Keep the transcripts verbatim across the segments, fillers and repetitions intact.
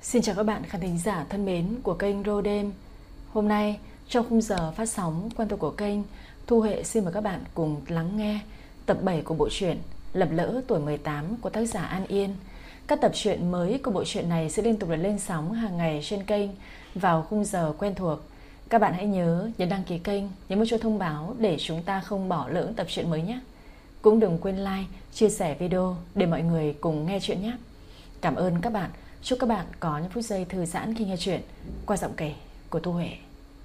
Xin chào các bạn khán thính giả thân mến của kênh Rodem. Hôm nay trong khung giờ phát sóng quen thuộc của kênh, Thu Huệ xin mời các bạn cùng lắng nghe tập bảy của bộ truyện Lập Lỡ Tuổi mười tám của tác giả An Yên. Các tập truyện mới của bộ truyện này sẽ liên tục được lên sóng hàng ngày trên kênh vào khung giờ quen thuộc. Các bạn hãy nhớ nhấn đăng ký kênh, nhấn vào chuông thông báo để chúng ta không bỏ lỡ tập truyện mới nhé. Cũng đừng quên like, chia sẻ video để mọi người cùng nghe chuyện nhé. Cảm ơn các bạn. Chúc các bạn có những phút giây thư giãn khi nghe chuyện qua giọng kể của Thu Huệ.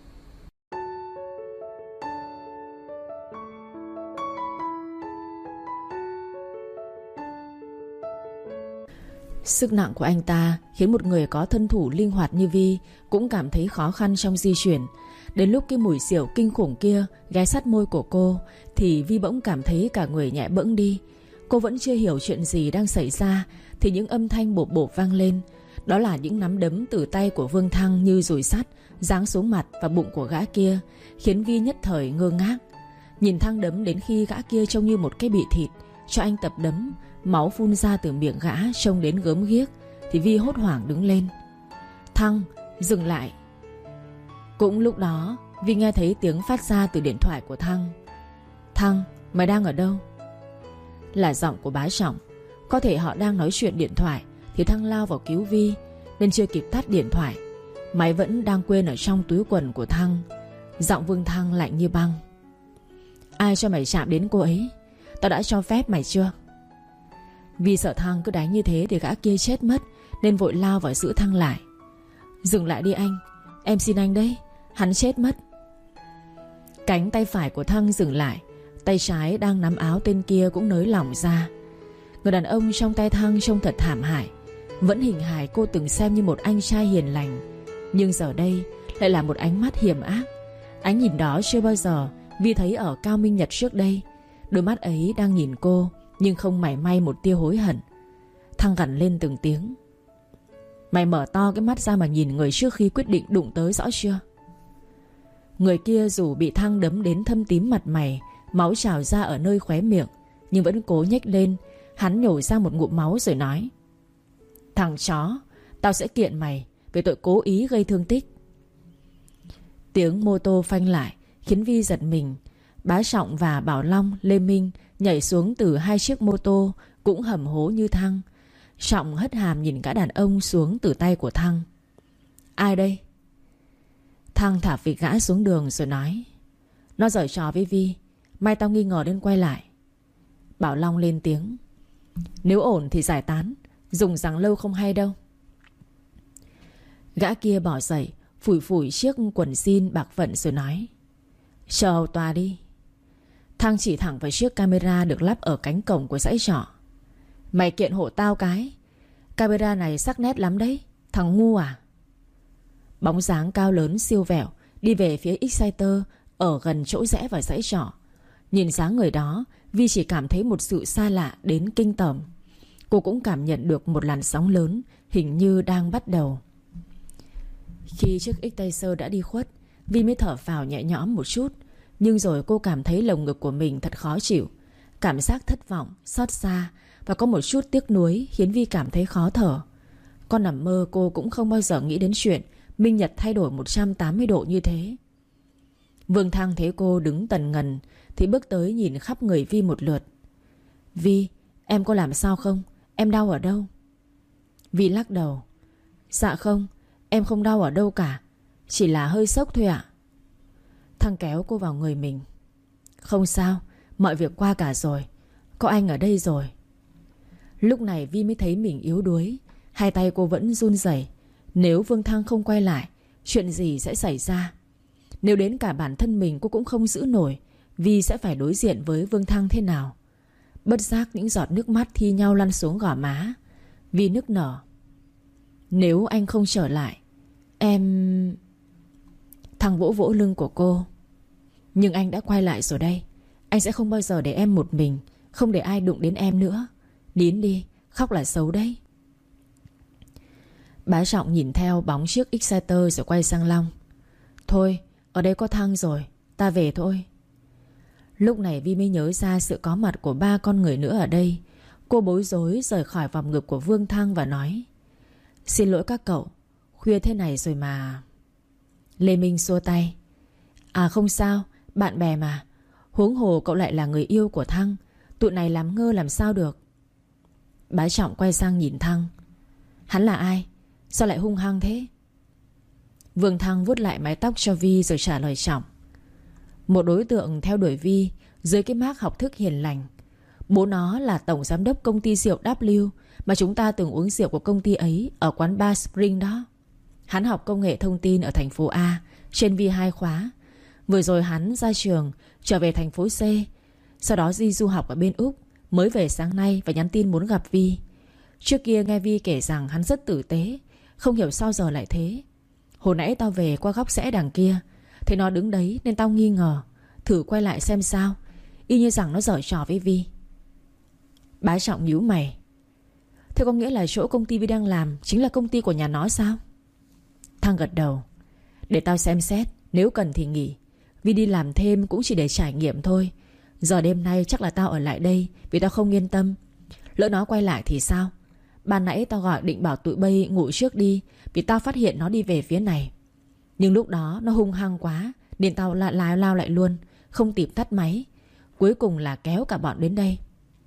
Sức nặng của anh ta khiến một người có thân thủ linh hoạt như Vi cũng cảm thấy khó khăn trong di chuyển. Đến lúc cái mùi xỉu kinh khủng kia ghé sát môi của cô thì Vi bỗng cảm thấy cả người nhẹ bẫng đi. Cô vẫn chưa hiểu chuyện gì đang xảy ra thì những âm thanh bộp bộp vang lên. Đó là những nắm đấm từ tay của Vương Thăng như dùi sắt giáng xuống mặt và bụng của gã kia, khiến Vi nhất thời ngơ ngác. Nhìn Thăng đấm đến khi gã kia trông như một cái bị thịt, cho anh tập đấm, máu phun ra từ miệng gã trông đến gớm ghiếc, thì Vi hốt hoảng đứng lên. Thăng, dừng lại. Cũng lúc đó Vi nghe thấy tiếng phát ra từ điện thoại của Thăng. Thăng, mày đang ở đâu? Là giọng của bá Trọng. Có thể họ đang nói chuyện điện thoại thì Thăng lao vào cứu Vi, nên chưa kịp tắt điện thoại, máy vẫn đang quên ở trong túi quần của Thăng. Giọng Vương Thăng lạnh như băng. Ai cho mày chạm đến cô ấy? Tao đã cho phép mày chưa? Vì sợ Thăng cứ đánh như thế thì gã kia chết mất, nên vội lao vào giữ Thăng lại. Dừng lại đi anh, em xin anh đấy, hắn chết mất. Cánh tay phải của Thăng dừng lại, tay trái đang nắm áo tên kia cũng nới lỏng ra. Người đàn ông trong tay Thăng trông thật thảm hại. Vẫn hình hài cô từng xem như một anh trai hiền lành, nhưng giờ đây lại là một ánh mắt hiểm ác. Ánh nhìn đó chưa bao giờ Vi thấy ở Cao Minh Nhật trước đây. Đôi mắt ấy đang nhìn cô, nhưng không mảy may một tia hối hận. Thăng gằn lên từng tiếng. Mày mở to cái mắt ra mà nhìn người trước khi quyết định đụng tới rõ chưa? Người kia dù bị Thăng đấm đến thâm tím mặt mày, máu trào ra ở nơi khóe miệng, nhưng vẫn cố nhếch lên. Hắn nhổ ra một ngụm máu rồi nói. Thằng chó, tao sẽ kiện mày về tội cố ý gây thương tích. Tiếng mô tô phanh lại khiến Vi giật mình. Bá Trọng và Bảo Long, Lê Minh nhảy xuống từ hai chiếc mô tô cũng hầm hố như Thăng. Trọng hất hàm nhìn cả đàn ông xuống từ tay của Thăng. Ai đây? Thăng thả vịt gã xuống đường rồi nói. Nó giở trò với Vi, mai tao nghi ngờ nên quay lại. Bảo Long lên tiếng. Nếu ổn thì giải tán, dùng rằng lâu không hay đâu. Gã kia bỏ dậy, phủi phủi chiếc quần jean bạc phận rồi nói. Chờ hầu tòa đi. Thăng chỉ thẳng vào chiếc camera được lắp ở cánh cổng của dãy trọ. Mày kiện hộ tao cái. Camera này sắc nét lắm đấy, thằng ngu à? Bóng dáng cao lớn siêu vẹo đi về phía Exciter ở gần chỗ rẽ vào dãy trọ. Nhìn dáng người đó, Vi chỉ cảm thấy một sự xa lạ đến kinh tởm. Cô cũng cảm nhận được một làn sóng lớn hình như đang bắt đầu. Khi chiếc Exciter đã đi khuất, Vi mới thở phào nhẹ nhõm một chút. Nhưng rồi cô cảm thấy lồng ngực của mình thật khó chịu. Cảm giác thất vọng, xót xa và có một chút tiếc nuối khiến Vi cảm thấy khó thở. Con nằm mơ cô cũng không bao giờ nghĩ đến chuyện Minh Nhật thay đổi một trăm tám mươi độ như thế. Vương Thăng thấy cô đứng tần ngần thì bước tới nhìn khắp người Vi một lượt. Vi, em có làm sao không? Em đau ở đâu? Vi lắc đầu. Dạ không, em không đau ở đâu cả, chỉ là hơi sốc thôi ạ. Thăng kéo cô vào người mình. Không sao, mọi việc qua cả rồi, có anh ở đây rồi. Lúc này Vi mới thấy mình yếu đuối. Hai tay cô vẫn run rẩy. Nếu Vương Thăng không quay lại, chuyện gì sẽ xảy ra? Nếu đến cả bản thân mình cô cũng không giữ nổi, Vi sẽ phải đối diện với Vương Thăng thế nào? Bất giác những giọt nước mắt thi nhau lăn xuống gò má. Vi nức nở. Nếu anh không trở lại, em... Thăng vỗ vỗ lưng của cô. Nhưng anh đã quay lại rồi đây. Anh sẽ không bao giờ để em một mình, không để ai đụng đến em nữa. Nín đi, khóc là xấu đấy. Bá Trọng nhìn theo bóng chiếc Exciter rồi quay sang Long. Thôi, ở đây có Thăng rồi, ta về thôi. Lúc này Vi mới nhớ ra sự có mặt của ba con người nữa ở đây. Cô bối rối rời khỏi vòng ngực của Vương Thăng và nói. Xin lỗi các cậu, khuya thế này rồi mà. Lê Minh xua tay. À không sao, bạn bè mà. Huống hồ cậu lại là người yêu của Thăng, tụi này làm ngơ làm sao được. Bá Trọng quay sang nhìn Thăng. Hắn là ai? Sao lại hung hăng thế? Vương Thăng vuốt lại mái tóc cho Vi rồi trả lời Trọng. Một đối tượng theo đuổi Vi dưới cái mác học thức hiền lành. Bố nó là tổng giám đốc công ty rượu W mà chúng ta từng uống rượu của công ty ấy ở quán bar Spring đó. Hắn học công nghệ thông tin ở thành phố A trên Vi hai khóa. Vừa rồi hắn ra trường trở về thành phố C. Sau đó đi du học ở bên Úc, mới về sáng nay và nhắn tin muốn gặp Vi. Trước kia nghe Vi kể rằng hắn rất tử tế, không hiểu sao giờ lại thế. Hồi nãy tao về qua góc rẽ đằng kia, thấy nó đứng đấy nên tao nghi ngờ, thử quay lại xem sao. Y như rằng nó giở trò với Vi. Bá Trọng nhíu mày. Thế có nghĩa là chỗ công ty Vi đang làm chính là công ty của nhà nó sao? Thăng gật đầu. Để tao xem xét, nếu cần thì nghỉ. Vi đi làm thêm cũng chỉ để trải nghiệm thôi. Giờ đêm nay chắc là tao ở lại đây vì tao không yên tâm. Lỡ nó quay lại thì sao? Ban nãy tao gọi định bảo tụi bay ngủ trước đi, vì tao phát hiện nó đi về phía này. Nhưng lúc đó nó hung hăng quá nên tao lại lao, lao lại luôn, không tìm tắt máy. Cuối cùng là kéo cả bọn đến đây.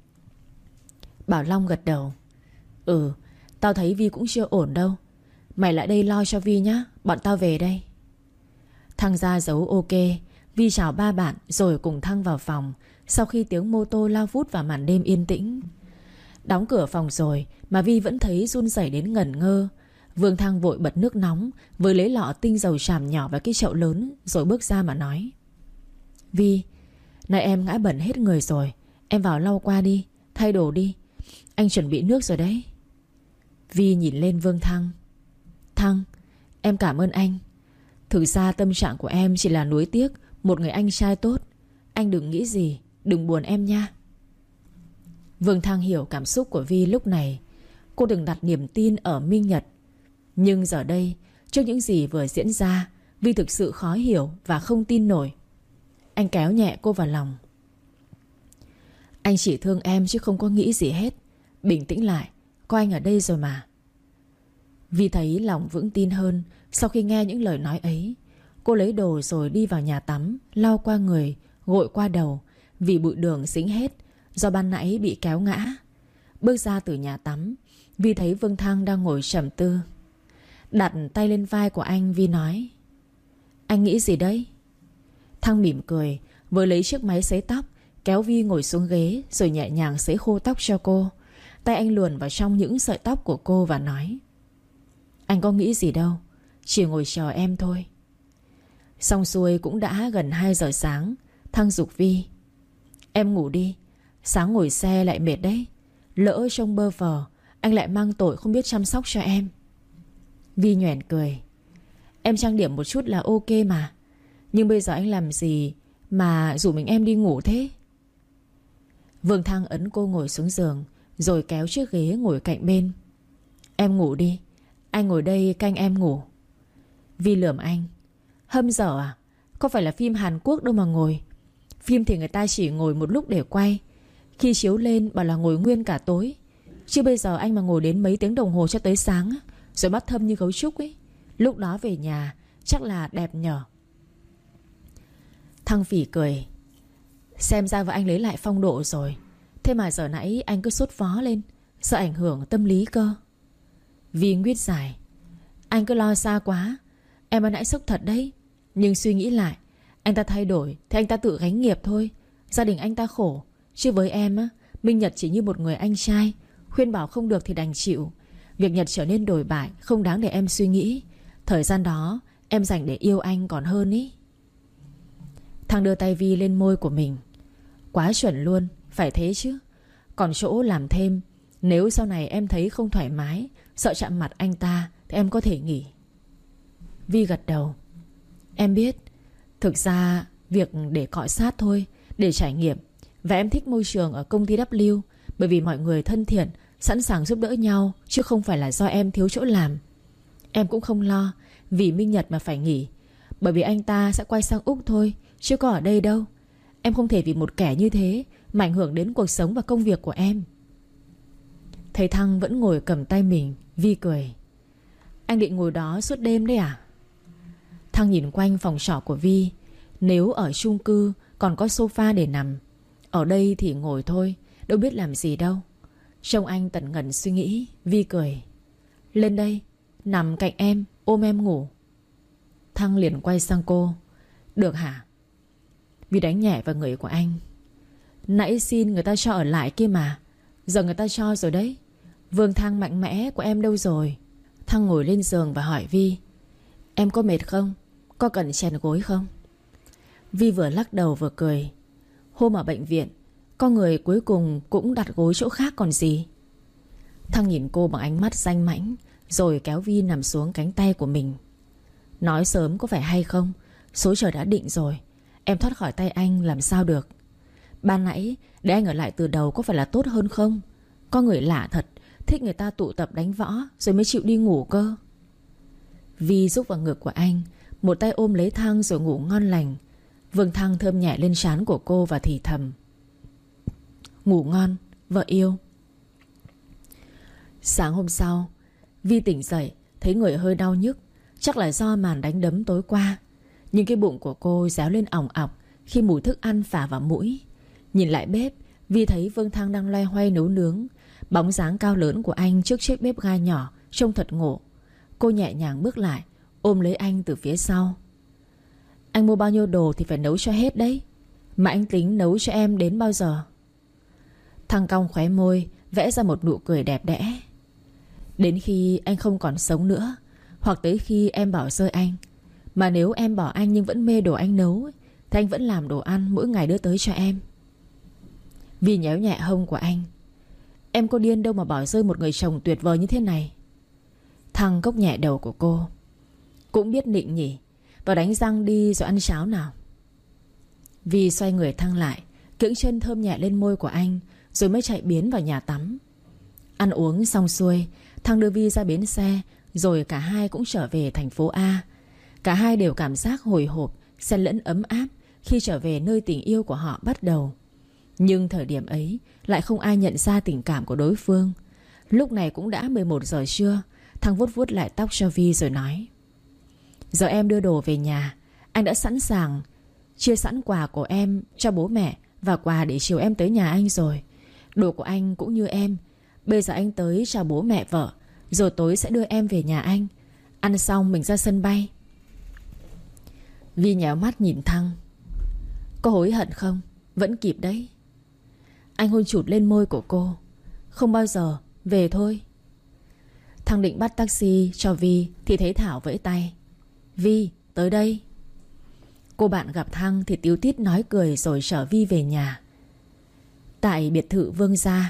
Bảo Long gật đầu. Ừ, tao thấy Vi cũng chưa ổn đâu. Mày lại đây lo cho Vi nhá, bọn tao về đây. Thăng ra dấu ok. Vi chào ba bạn rồi cùng Thăng vào phòng. Sau khi tiếng mô tô lao vút vào màn đêm yên tĩnh. Đóng cửa phòng rồi mà Vi vẫn thấy run rẩy đến ngẩn ngơ. Vương Thăng vội bật nước nóng, vừa lấy lọ tinh dầu tràm nhỏ vào cái chậu lớn, rồi bước ra mà nói. Vi, nay em ngã bẩn hết người rồi, em vào lau qua đi, thay đồ đi. Anh chuẩn bị nước rồi đấy. Vi nhìn lên Vương Thăng. Thăng, em cảm ơn anh. Thực ra tâm trạng của em chỉ là nuối tiếc một người anh trai tốt. Anh đừng nghĩ gì, đừng buồn em nha. Vương Thăng hiểu cảm xúc của Vi lúc này. Cô đừng đặt niềm tin ở Minh Nhật. Nhưng giờ đây, trước những gì vừa diễn ra, Vi thực sự khó hiểu và không tin nổi. Anh kéo nhẹ cô vào lòng. Anh chỉ thương em chứ không có nghĩ gì hết. Bình tĩnh lại, có anh ở đây rồi mà. Vi thấy lòng vững tin hơn sau khi nghe những lời nói ấy. Cô lấy đồ rồi đi vào nhà tắm, lau qua người, gội qua đầu, vì bụi đường dính hết do ban nãy bị kéo ngã. Bước ra từ nhà tắm, Vi thấy Vương Thăng đang ngồi trầm tư. Đặt tay lên vai của anh, Vi nói. Anh nghĩ gì đấy? Thăng mỉm cười, vừa lấy chiếc máy sấy tóc, kéo Vi ngồi xuống ghế rồi nhẹ nhàng sấy khô tóc cho cô. Tay anh luồn vào trong những sợi tóc của cô và nói. Anh có nghĩ gì đâu, chỉ ngồi chờ em thôi. Xong xuôi cũng đã gần hai giờ sáng. Thăng giục Vi. Em ngủ đi, sáng ngồi xe lại mệt đấy. Lỡ trông bơ phờ, anh lại mang tội không biết chăm sóc cho em. Vi nhoẻn cười. Em trang điểm một chút là ok mà. Nhưng bây giờ anh làm gì mà rủ mình em đi ngủ thế? Vương Thăng ấn cô ngồi xuống giường, rồi kéo chiếc ghế ngồi cạnh bên. Em ngủ đi, anh ngồi đây canh em ngủ. Vi lườm anh. Hâm dở à? Có phải là phim Hàn Quốc đâu mà ngồi. Phim thì người ta chỉ ngồi một lúc để quay. Khi chiếu lên bảo là ngồi nguyên cả tối. Chứ bây giờ anh mà ngồi đến mấy tiếng đồng hồ cho tới sáng, rồi mắt thâm như gấu trúc ấy, lúc đó về nhà chắc là đẹp nhở. Thăng phỉ cười. Xem ra vợ anh lấy lại phong độ rồi. Thế mà giờ nãy anh cứ sốt vó lên, sợ ảnh hưởng tâm lý cơ. Vi nguyết giải. Anh cứ lo xa quá. Em ban nãy sốc thật đấy. Nhưng suy nghĩ lại, anh ta thay đổi thì anh ta tự gánh nghiệp thôi. Gia đình anh ta khổ. Chứ với em á, Minh Nhật chỉ như một người anh trai. Khuyên bảo không được thì đành chịu. Việc Nhật trở nên đổi bại không đáng để em suy nghĩ. Thời gian đó em dành để yêu anh còn hơn ý. Thằng đưa tay Vi lên môi của mình. Quá chuẩn luôn, phải thế chứ. Còn chỗ làm thêm, nếu sau này em thấy không thoải mái, sợ chạm mặt anh ta, thì em có thể nghỉ. Vi gật đầu. Em biết. Thực ra việc để cọ sát thôi, để trải nghiệm. Và em thích môi trường ở công ty W, bởi vì mọi người thân thiện, sẵn sàng giúp đỡ nhau, chứ không phải là do em thiếu chỗ làm. Em cũng không lo vì Minh Nhật mà phải nghỉ, bởi vì anh ta sẽ quay sang Úc thôi, chứ có ở đây đâu. Em không thể vì một kẻ như thế mà ảnh hưởng đến cuộc sống và công việc của em. Thầy Thăng vẫn ngồi cầm tay mình. Vi cười. Anh định ngồi đó suốt đêm đấy à? Thăng nhìn quanh phòng trọ của Vi. Nếu ở chung cư còn có sofa để nằm, ở đây thì ngồi thôi, đâu biết làm gì đâu. Trông anh tần ngần suy nghĩ, Vi cười. Lên đây, nằm cạnh em, ôm em ngủ. Thăng liền quay sang cô. Được hả? Vi đánh nhẹ vào người của anh. Nãy xin người ta cho ở lại kia mà, giờ người ta cho rồi đấy. Vương Thăng mạnh mẽ của em đâu rồi? Thăng ngồi lên giường và hỏi Vi. Em có mệt không? Có cần chèn gối không? Vi vừa lắc đầu vừa cười. Hôm ở bệnh viện, con người cuối cùng cũng đặt gối chỗ khác còn gì. Thăng nhìn cô bằng ánh mắt danh mãnh, rồi kéo Vi nằm xuống cánh tay của mình. Nói sớm có phải hay không? Số trời đã định rồi. Em thoát khỏi tay anh làm sao được? Ban nãy để anh ở lại từ đầu có phải là tốt hơn không? Có người lạ thật, thích người ta tụ tập đánh võ rồi mới chịu đi ngủ cơ. Vi rúc vào ngực của anh, một tay ôm lấy Thăng rồi ngủ ngon lành. Vương Thăng thơm nhẹ lên trán của cô và thì thầm. Ngủ ngon, vợ yêu. Sáng hôm sau, Vi tỉnh dậy thấy người hơi đau nhức. Chắc là do màn đánh đấm tối qua. Nhưng cái bụng của cô réo lên ỏng ọc khi mùi thức ăn phả vào mũi. Nhìn lại bếp, Vi thấy Vương Thăng đang loay hoay nấu nướng. Bóng dáng cao lớn của anh trước chiếc bếp ga nhỏ trông thật ngộ. Cô nhẹ nhàng bước lại, ôm lấy anh từ phía sau. Anh mua bao nhiêu đồ thì phải nấu cho hết đấy. Mà anh tính nấu cho em đến bao giờ? Thăng cong khóe môi, vẽ ra một nụ cười đẹp đẽ. Đến khi anh không còn sống nữa, hoặc tới khi em bỏ rơi anh. Mà nếu em bỏ anh nhưng vẫn mê đồ anh nấu, thì anh vẫn làm đồ ăn mỗi ngày đưa tới cho em. Vi nhéo nhẹ hông của anh. Em có điên đâu mà bỏ rơi một người chồng tuyệt vời như thế này. Thăng cốc nhẹ đầu của cô. Cũng biết nịnh nhỉ. Vào đánh răng đi rồi ăn cháo nào. Vi xoay người Thăng lại, cưỡng chân thơm nhẹ lên môi của anh, rồi mới chạy biến vào nhà tắm. Ăn uống xong xuôi, Thăng đưa Vi ra bến xe, rồi cả hai cũng trở về thành phố A. Cả hai đều cảm giác hồi hộp, xen lẫn ấm áp khi trở về nơi tình yêu của họ bắt đầu. Nhưng thời điểm ấy lại không ai nhận ra tình cảm của đối phương. Lúc này cũng đã mười một giờ trưa. Thăng vuốt vuốt lại tóc cho Vi rồi nói. Giờ em đưa đồ về nhà. Anh đã sẵn sàng chia sẵn quà của em cho bố mẹ và quà để chiều em tới nhà anh rồi. Đồ của anh cũng như em. Bây giờ anh tới chào bố mẹ vợ, rồi tối sẽ đưa em về nhà anh. Ăn xong mình ra sân bay. Vi nhéo mắt nhìn Thăng. Có hối hận không? Vẫn kịp đấy. Anh hôn chụt lên môi của cô. Không bao giờ, về thôi. Thăng định bắt taxi cho Vi thì thấy Thảo vẫy tay. Vi, tới đây. Cô bạn gặp Thăng thì tíu tít nói cười rồi chở Vi về nhà. Tại biệt thự Vương gia.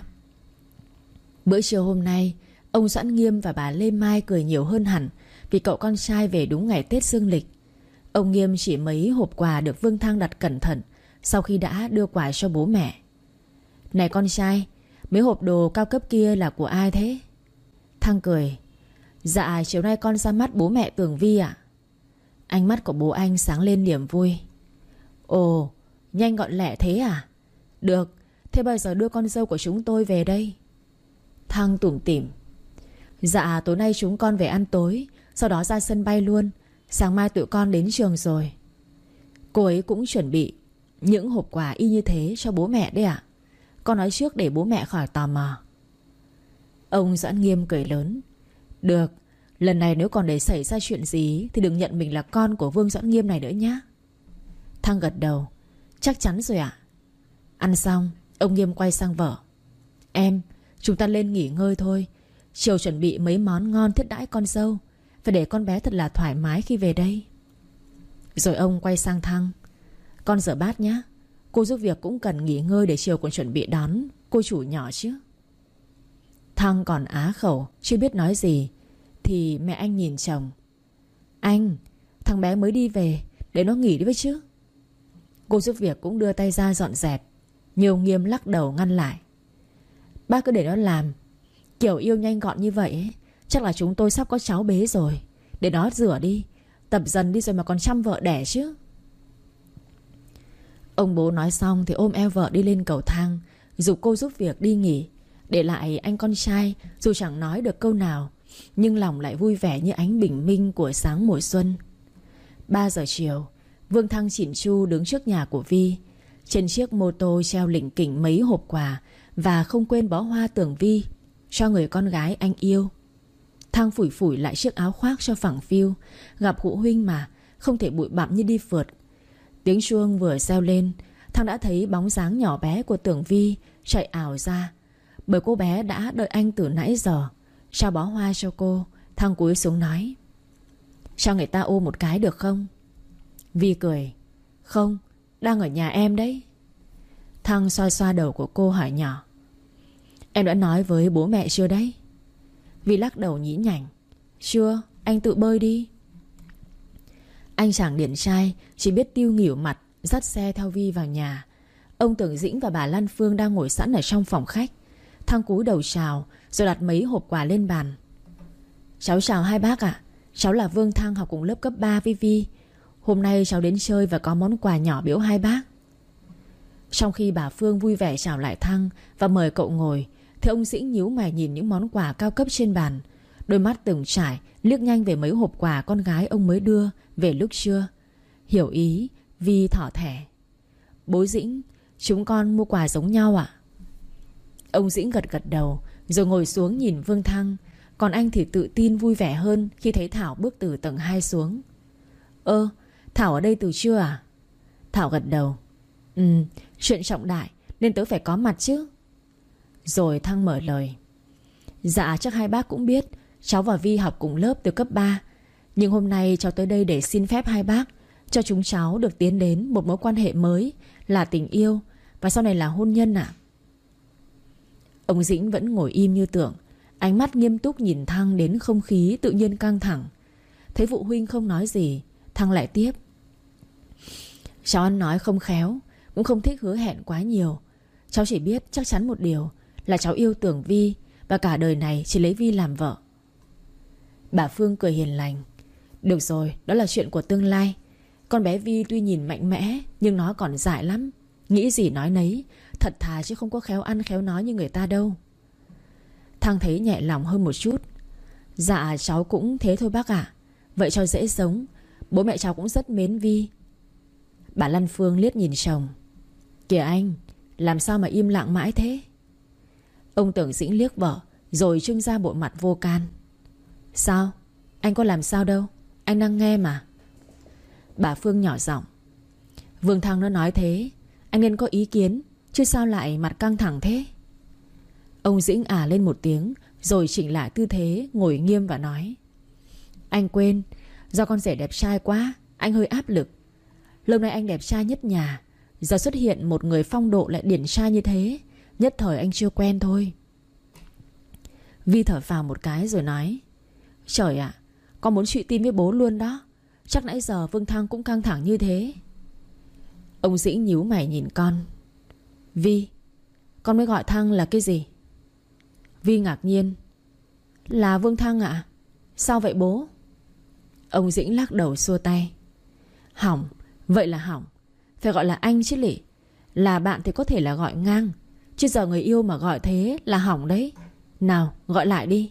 Bữa trưa hôm nay, ông Doãn Nghiêm và bà Lê Mai cười nhiều hơn hẳn vì cậu con trai về đúng ngày Tết dương lịch. Ông Nghiêm chỉ mấy hộp quà được Vương Thăng đặt cẩn thận sau khi đã đưa quà cho bố mẹ. Này con trai, mấy hộp đồ cao cấp kia là của ai thế? Thăng cười. Dạ chiều nay con ra mắt bố mẹ Tường Vi ạ. Ánh mắt của bố anh sáng lên niềm vui. Ồ, nhanh gọn lẹ thế à? Được, thế bao giờ đưa con dâu của chúng tôi về đây? Thăng tủm tỉm. Dạ tối nay chúng con về ăn tối, sau đó ra sân bay luôn. Sáng mai tụi con đến trường rồi. Cô ấy cũng chuẩn bị những hộp quà y như thế cho bố mẹ đấy ạ. Con nói trước để bố mẹ khỏi tò mò. Ông Doãn Nghiêm cười lớn. Được, lần này nếu còn để xảy ra chuyện gì thì đừng nhận mình là con của Vương Doãn Nghiêm này nữa nhé. Thăng gật đầu. Chắc chắn rồi ạ. Ăn xong, ông Nghiêm quay sang vợ. Em, chúng ta lên nghỉ ngơi thôi. Chiều chuẩn bị mấy món ngon thiết đãi con dâu. Phải để con bé thật là thoải mái khi về đây. Rồi ông quay sang Thăng. Con rửa bát nhé. Cô giúp việc cũng cần nghỉ ngơi để chiều còn chuẩn bị đón cô chủ nhỏ chứ. Thăng còn á khẩu, chưa biết nói gì thì mẹ anh nhìn chồng. Anh, thằng bé mới đi về, để nó nghỉ đi với chứ. Cô giúp việc cũng đưa tay ra dọn dẹp, nhưng ông Nghiêm lắc đầu ngăn lại. Bác cứ để nó làm. Kiểu yêu nhanh gọn như vậy ấy, chắc là chúng tôi sắp có cháu bế rồi. Để nó rửa đi, tập dần đi rồi mà còn chăm vợ đẻ chứ. Ông bố nói xong thì ôm eo vợ đi lên cầu thang, giục cô giúp việc đi nghỉ, để lại anh con trai dù chẳng nói được câu nào nhưng lòng lại vui vẻ như ánh bình minh của sáng mùa xuân. Ba giờ chiều, Vương Thăng chỉn chu đứng trước nhà của Vi. Trên chiếc mô tô treo lỉnh kỉnh mấy hộp quà, và không quên bó hoa tưởng Vi cho người con gái anh yêu. Thăng phủi phủi lại chiếc áo khoác cho phẳng phiu. Gặp phụ huynh mà, không thể bụi bặm như đi phượt. Tiếng chuông vừa reo lên, Thăng đã thấy bóng dáng nhỏ bé của Tưởng Vi chạy ảo ra. Bởi cô bé đã đợi anh từ nãy giờ. Trao bó hoa cho cô, Thăng cúi xuống nói: cho người ta ôm một cái được không? Vi cười: không, đang ở nhà em đấy. Thăng xoa xoa đầu của cô hỏi nhỏ: em đã nói với bố mẹ chưa đấy? Vi lắc đầu nhí nhảnh: chưa, anh tự bơi đi. Anh chàng điển trai chỉ biết tiêu nghỉu mặt, dắt xe theo Vi vào nhà. Ông Tưởng Dĩnh và bà Lan Phương đang ngồi sẵn ở trong phòng khách. Thăng cúi đầu chào, rồi đặt mấy hộp quà lên bàn. Cháu chào hai bác ạ. Cháu là Vương Thăng, học cùng lớp cấp ba với Vi. Hôm nay cháu đến chơi và có món quà nhỏ biếu hai bác. Trong khi bà Phương vui vẻ chào lại Thăng và mời cậu ngồi, thì ông Dĩnh nhíu mày nhìn những món quà cao cấp trên bàn. Đôi mắt từng trải liếc nhanh về mấy hộp quà con gái ông mới đưa về lúc trưa. Hiểu ý, Vi thỏ thẻ: bố Dĩnh, chúng con mua quà giống nhau ạ? Ông Dĩnh gật gật đầu, rồi ngồi xuống nhìn Vương Thăng. Còn anh thì tự tin vui vẻ hơn khi thấy Thảo bước từ tầng hai xuống. Ơ, Thảo ở đây từ trưa à? Thảo gật đầu: Ừ, chuyện trọng đại nên tớ phải có mặt chứ. Rồi Thăng mở lời: dạ chắc hai bác cũng biết cháu và Vi học cùng lớp từ cấp ba. Nhưng hôm nay cháu tới đây để xin phép hai bác cho chúng cháu được tiến đến một mối quan hệ mới, là tình yêu, và sau này là hôn nhân ạ. Ông Dĩnh vẫn ngồi im như tượng, ánh mắt nghiêm túc nhìn Thăng đến không khí tự nhiên căng thẳng. Thấy phụ huynh không nói gì, Thăng lại tiếp: cháu ăn nói không khéo, cũng không thích hứa hẹn quá nhiều. Cháu chỉ biết chắc chắn một điều là cháu yêu Tưởng Vi, và cả đời này chỉ lấy Vi làm vợ. Bà Phương cười hiền lành: được rồi, đó là chuyện của tương lai. Con bé Vi tuy nhìn mạnh mẽ, nhưng nó còn dại lắm. Nghĩ gì nói nấy, thật thà chứ không có khéo ăn khéo nói như người ta đâu. Thăng thấy nhẹ lòng hơn một chút: dạ cháu cũng thế thôi bác ạ. Vậy cho dễ sống, bố mẹ cháu cũng rất mến Vi. Bà Lan Phương liếc nhìn chồng: kìa anh, làm sao mà im lặng mãi thế? Ông Tưởng Dĩnh liếc vợ, rồi trưng ra bộ mặt vô can: sao? Anh có làm sao đâu, anh đang nghe mà. Bà Phương nhỏ giọng: Vương Thăng nó nói thế, anh nên có ý kiến, chứ sao lại mặt căng thẳng thế? Ông Dĩnh à lên một tiếng, rồi chỉnh lại tư thế ngồi nghiêm và nói: anh quên, do con rể đẹp trai quá, anh hơi áp lực. Lâu nay anh đẹp trai nhất nhà, giờ xuất hiện một người phong độ lại điển trai như thế, nhất thời anh chưa quen thôi. Vi thở phào một cái rồi nói: trời ạ, con muốn trụy tim với bố luôn đó. Chắc nãy giờ Vương Thăng cũng căng thẳng như thế. Ông Dĩnh nhíu mày nhìn con: Vi, con mới gọi Thăng là cái gì? Vi ngạc nhiên: là Vương Thăng ạ? À? Sao vậy bố? Ông Dĩnh lắc đầu xua tay: hỏng, vậy là hỏng. Phải gọi là anh chứ lị. Là bạn thì có thể là gọi ngang, chứ giờ người yêu mà gọi thế là hỏng đấy. Nào gọi lại đi.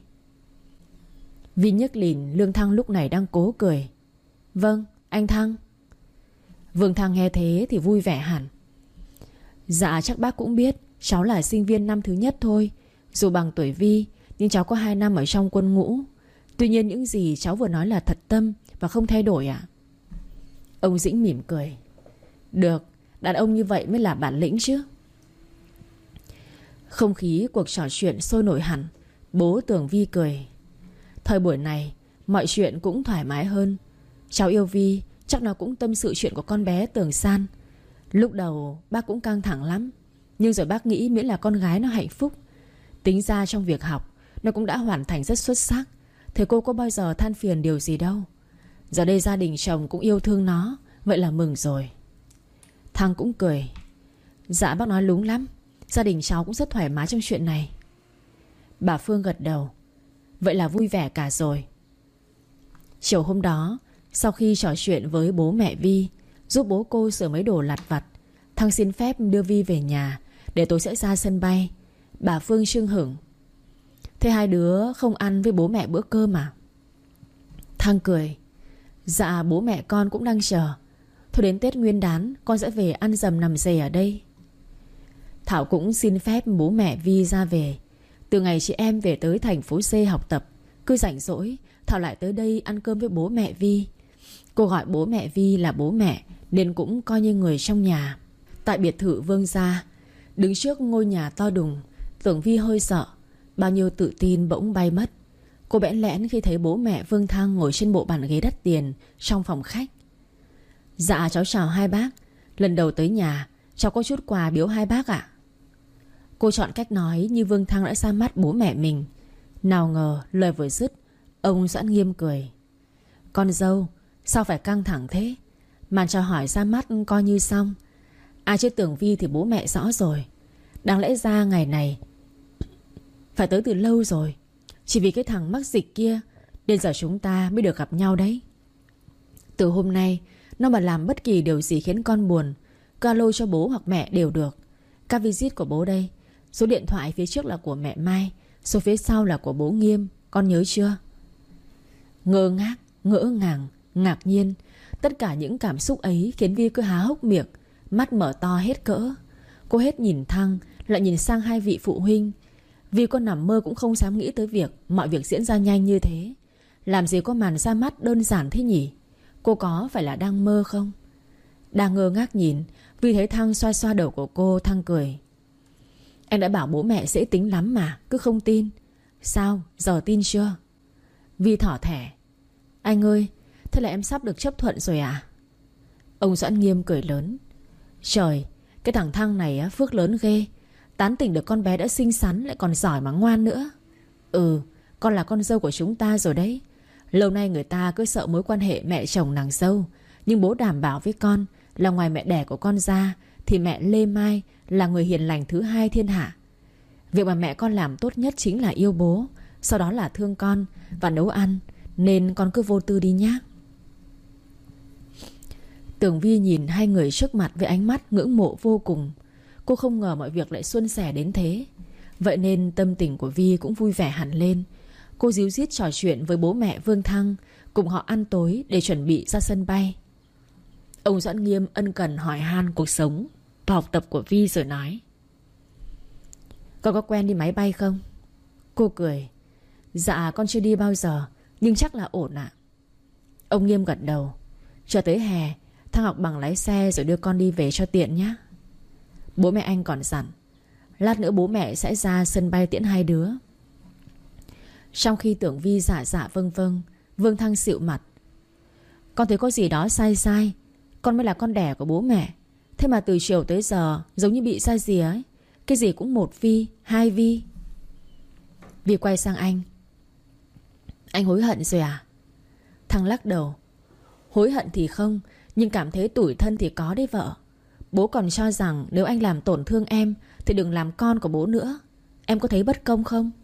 Vi nhấc lìn Lương Thăng lúc này đang cố cười: vâng, anh Thăng. Vương Thăng nghe thế thì vui vẻ hẳn: dạ chắc bác cũng biết cháu là sinh viên năm thứ nhất thôi. Dù bằng tuổi Vi, nhưng cháu có hai năm ở trong quân ngũ. Tuy nhiên những gì cháu vừa nói là thật tâm và không thay đổi ạ. Ông Dĩnh mỉm cười: được, đàn ông như vậy mới là bản lĩnh chứ. Không khí cuộc trò chuyện sôi nổi hẳn. Bố Tưởng Vi cười: thời buổi này mọi chuyện cũng thoải mái hơn. Cháu yêu Vi, chắc nó cũng tâm sự chuyện của con bé Tường San. Lúc đầu bác cũng căng thẳng lắm, nhưng rồi bác nghĩ miễn là con gái nó hạnh phúc. Tính ra trong việc học nó cũng đã hoàn thành rất xuất sắc. Thầy cô có bao giờ than phiền điều gì đâu. Giờ đây gia đình chồng cũng yêu thương nó, vậy là mừng rồi. Thăng cũng cười: dạ bác nói đúng lắm, gia đình cháu cũng rất thoải mái trong chuyện này. Bà Phương gật đầu: vậy là vui vẻ cả rồi. Chiều hôm đó, sau khi trò chuyện với bố mẹ Vi, giúp bố cô sửa mấy đồ lặt vặt, Thăng xin phép đưa Vi về nhà, để tôi sẽ ra sân bay. Bà Phương chưng hửng: Thế hai đứa không ăn với bố mẹ bữa cơm à? Thăng cười. Dạ bố mẹ con cũng đang chờ. Thôi đến Tết Nguyên đán con sẽ về ăn dầm nằm dề ở đây. Thảo cũng xin phép bố mẹ Vi ra về. Từ ngày chị em về tới thành phố C học tập, cứ rảnh rỗi Thảo lại tới đây ăn cơm với bố mẹ Vi. Cô gọi bố mẹ Vi là bố mẹ, nên cũng coi như người trong nhà. Tại biệt thự Vương gia, đứng trước ngôi nhà to đùng, Tưởng Vi hơi sợ. Bao nhiêu tự tin bỗng bay mất. Cô bẽn lẽn khi thấy bố mẹ Vương Thăng ngồi trên bộ bàn ghế đắt tiền trong phòng khách. Dạ cháu chào hai bác. Lần đầu tới nhà, cháu có chút quà biếu hai bác ạ. Cô chọn cách nói như Vương Thăng đã ra mắt bố mẹ mình. Nào ngờ lời vừa dứt, ông Doãn Nghiêm cười. Con dâu, sao phải căng thẳng thế? Màn chào hỏi ra mắt coi như xong. Ai chứ Tưởng Vi thì bố mẹ rõ rồi. Đáng lẽ ra ngày này phải tới từ lâu rồi. Chỉ vì cái thằng mắc dịch kia nên giờ chúng ta mới được gặp nhau đấy. Từ hôm nay nó mà làm bất kỳ điều gì khiến con buồn, cứ alo cho bố hoặc mẹ đều được. Các visit của bố đây. Số điện thoại phía trước là của mẹ Mai, số phía sau là của bố Nghiêm. Con nhớ chưa? Ngơ ngác, ngỡ ngàng, ngạc nhiên, tất cả những cảm xúc ấy khiến Vi cứ há hốc miệng, mắt mở to hết cỡ. Cô hết nhìn Thăng, lại nhìn sang hai vị phụ huynh. Vi con nằm mơ cũng không dám nghĩ tới việc mọi việc diễn ra nhanh như thế. Làm gì có màn ra mắt đơn giản thế nhỉ? Cô có phải là đang mơ không? Đang ngơ ngác nhìn, Vi thấy Thăng xoa xoa đầu của cô. Thăng cười. Em đã bảo bố mẹ dễ tính lắm mà, cứ không tin. Sao, giờ tin chưa? Vi thỏ thẻ. Anh ơi, thế là em sắp được chấp thuận rồi à? Ông Doãn Nghiêm cười lớn. Trời, cái thằng Thăng này á, phước lớn ghê. Tán tỉnh được con bé đã xinh xắn, lại còn giỏi mà ngoan nữa. Ừ, con là con dâu của chúng ta rồi đấy. Lâu nay người ta cứ sợ mối quan hệ mẹ chồng nàng dâu, nhưng bố đảm bảo với con là ngoài mẹ đẻ của con ra thì mẹ Lê Mai là người hiền lành thứ hai thiên hạ. Việc mà mẹ con làm tốt nhất chính là yêu bố, sau đó là thương con và nấu ăn. Nên con cứ vô tư đi nhé. Tưởng Vi nhìn hai người trước mặt với ánh mắt ngưỡng mộ vô cùng. Cô không ngờ mọi việc lại suôn sẻ đến thế. Vậy nên tâm tình của Vi cũng vui vẻ hẳn lên. Cô díu dít trò chuyện với bố mẹ Vương Thăng, cùng họ ăn tối để chuẩn bị ra sân bay. Ông Doãn Nghiêm ân cần hỏi han cuộc sống và học tập của Vi rồi nói. Con có quen đi máy bay không? Cô cười. Dạ con chưa đi bao giờ, nhưng chắc là ổn ạ. Ông Nghiêm gật đầu. Chờ tới hè Thăng học bằng lái xe rồi đưa con đi về cho tiện nhé. Bố mẹ anh còn dặn lát nữa bố mẹ sẽ ra sân bay tiễn hai đứa. Trong khi Tưởng Vi dạ dạ vâng vâng, Vương Thăng xịu mặt. Con thấy có gì đó sai sai. Con mới là con đẻ của bố mẹ. Thế mà từ chiều tới giờ giống như bị sai gì ấy. Cái gì cũng một Vi, hai Vi. Vi quay sang anh. Anh hối hận rồi à? Thăng lắc đầu. Hối hận thì không, nhưng cảm thấy tủi thân thì có đấy vợ. Bố còn cho rằng nếu anh làm tổn thương em thì đừng làm con của bố nữa. Em có thấy bất công không?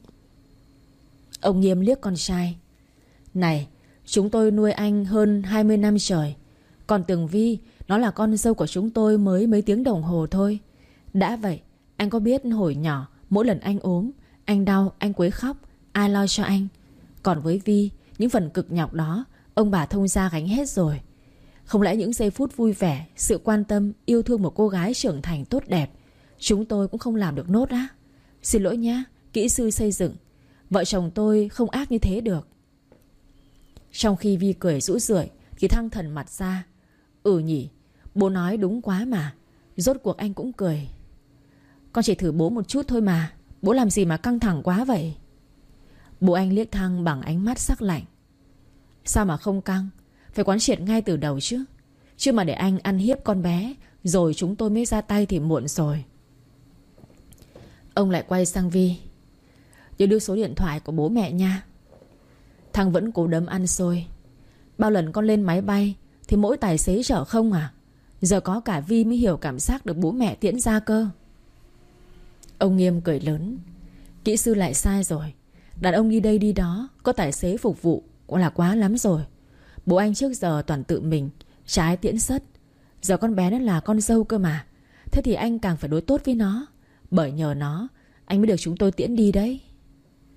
Ông Nghiêm liếc con trai. Này, chúng tôi nuôi anh hơn hai mươi năm trời. Còn Tường Vi, nó là con dâu của chúng tôi mới mấy tiếng đồng hồ thôi. Đã vậy, anh có biết hồi nhỏ mỗi lần anh ốm, anh đau, anh quấy khóc, ai lo cho anh? Còn với Vi, những phần cực nhọc đó ông bà thông gia gánh hết rồi. Không lẽ những giây phút vui vẻ, sự quan tâm, yêu thương một cô gái trưởng thành tốt đẹp chúng tôi cũng không làm được nốt á? Xin lỗi nhá, kỹ sư xây dựng. Vợ chồng tôi không ác như thế được. Trong khi Vi cười rũ rượi thì Thăng thần mặt ra. Ừ nhỉ, bố nói đúng quá mà. Rốt cuộc anh cũng cười. Con chỉ thử bố một chút thôi mà. Bố làm gì mà căng thẳng quá vậy? Bố anh liếc Thăng bằng ánh mắt sắc lạnh. Sao mà không căng? Phải quán triệt ngay từ đầu chứ. Chứ mà để anh ăn hiếp con bé rồi chúng tôi mới ra tay thì muộn rồi. Ông lại quay sang Vi. Nhớ đưa số điện thoại của bố mẹ nha. Thằng vẫn cố đấm ăn xôi. Bao lần con lên máy bay thì mỗi tài xế chở không à? Giờ có cả Vi mới hiểu cảm giác được bố mẹ tiễn ra cơ. Ông Nghiêm cười lớn. Kỹ sư lại sai rồi. Đàn ông đi đây đi đó có tài xế phục vụ cũng là quá lắm rồi. Bố anh trước giờ toàn tự mình, trái tiễn sất. Giờ con bé nó là con dâu cơ mà. Thế thì anh càng phải đối tốt với nó. Bởi nhờ nó anh mới được chúng tôi tiễn đi đấy.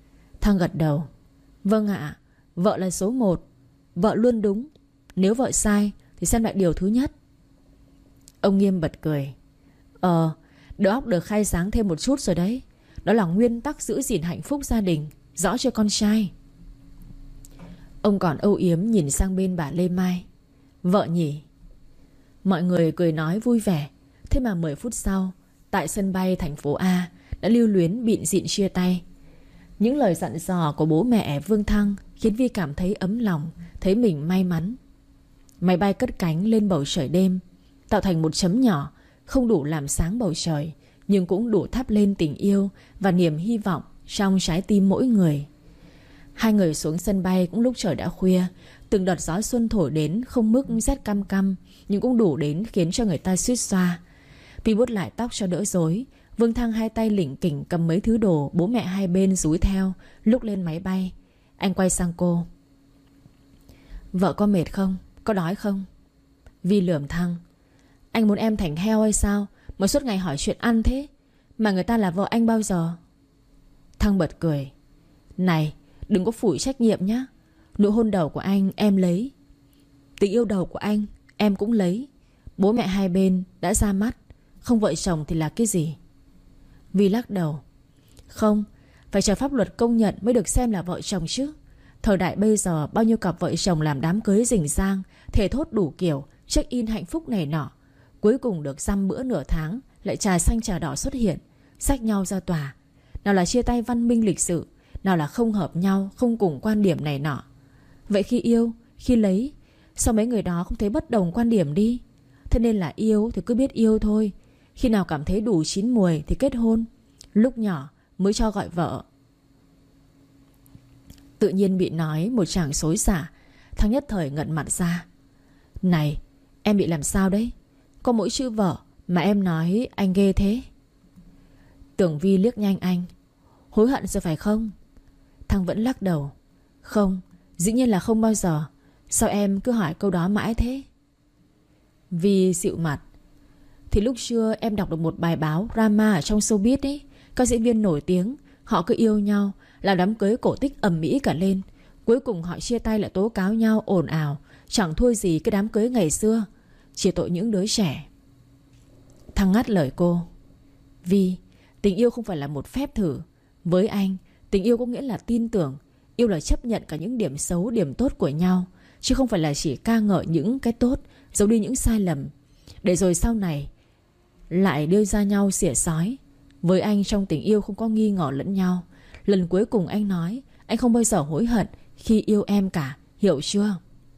Thăng gật đầu. Vâng ạ, vợ là số một. Vợ luôn đúng. Nếu vợ sai thì xem lại điều thứ nhất. Ông Nghiêm bật cười. Ờ, đầu óc được khai sáng thêm một chút rồi đấy. Đó là nguyên tắc giữ gìn hạnh phúc gia đình. Rõ cho con trai. Ông còn âu yếm nhìn sang bên bà Lê Mai. Vợ nhỉ? Mọi người cười nói vui vẻ. Thế mà mười phút sau, tại sân bay thành phố A đã lưu luyến bịn dịn chia tay. Những lời dặn dò của bố mẹ Vương Thăng khiến Vi cảm thấy ấm lòng, thấy mình may mắn. Máy bay cất cánh lên bầu trời đêm, tạo thành một chấm nhỏ, không đủ làm sáng bầu trời, nhưng cũng đủ thắp lên tình yêu và niềm hy vọng trong trái tim mỗi người. Hai người xuống sân bay cũng lúc trời đã khuya. Từng đợt gió xuân thổi đến không mức rét căm căm, nhưng cũng đủ đến khiến cho người ta suýt xoa. Vi vuốt lại tóc cho đỡ rối. Vương Thăng hai tay lỉnh kỉnh cầm mấy thứ đồ bố mẹ hai bên dúi theo lúc lên máy bay. Anh quay sang cô. Vợ có mệt không? Có đói không? Vi lườm Thăng. Anh muốn em thành heo hay sao mà suốt ngày hỏi chuyện ăn thế? Mà người ta là vợ anh bao giờ? Thăng bật cười. Này, đừng có phủi trách nhiệm nhá. Nụ hôn đầu của anh em lấy. Tình yêu đầu của anh em cũng lấy. Bố mẹ hai bên đã ra mắt. Không vợ chồng thì là cái gì? Vi lắc đầu. Không, phải chờ pháp luật công nhận mới được xem là vợ chồng chứ. Thời đại bây giờ bao nhiêu cặp vợ chồng làm đám cưới rình rang, thề thốt đủ kiểu, check in hạnh phúc này nọ. Cuối cùng được dăm bữa nửa tháng lại trà xanh trà đỏ xuất hiện, xách nhau ra tòa. Nào là chia tay văn minh lịch sự, nào là không hợp nhau, không cùng quan điểm này nọ. Vậy khi yêu, khi lấy, sao mấy người đó không thấy bất đồng quan điểm đi? Thế nên là yêu thì cứ biết yêu thôi. Khi nào cảm thấy đủ chín muồi thì kết hôn. Lúc nhỏ mới cho gọi vợ. Tự nhiên bị nói một chàng xối xả. Thằng nhất thời ngận mặt ra. Này, em bị làm sao đấy? Có mỗi chữ vợ mà em nói anh ghê thế. Tưởng Vi liếc nhanh anh. Hối hận rồi phải không? Thằng vẫn lắc đầu. Không, dĩ nhiên là không bao giờ. Sao em cứ hỏi câu đó mãi thế? Vi dịu mặt. Thì lúc trưa em đọc được một bài báo drama ở trong showbiz ấy. Các diễn viên nổi tiếng, họ cứ yêu nhau, làm đám cưới cổ tích ầm ĩ cả lên. Cuối cùng họ chia tay lại tố cáo nhau ồn ào. Chẳng thua gì cái đám cưới ngày xưa. Chỉ tội những đứa trẻ. Thằng ngắt lời cô. Vi, tình yêu không phải là một phép thử. Với anh, tình yêu có nghĩa là tin tưởng. Yêu là chấp nhận cả những điểm xấu, điểm tốt của nhau, chứ không phải là chỉ ca ngợi những cái tốt, giấu đi những sai lầm, để rồi sau này lại đưa ra nhau xỉa xói. Với anh, trong tình yêu không có nghi ngờ lẫn nhau. Lần cuối cùng anh nói anh không bao giờ hối hận khi yêu em cả, hiểu chưa?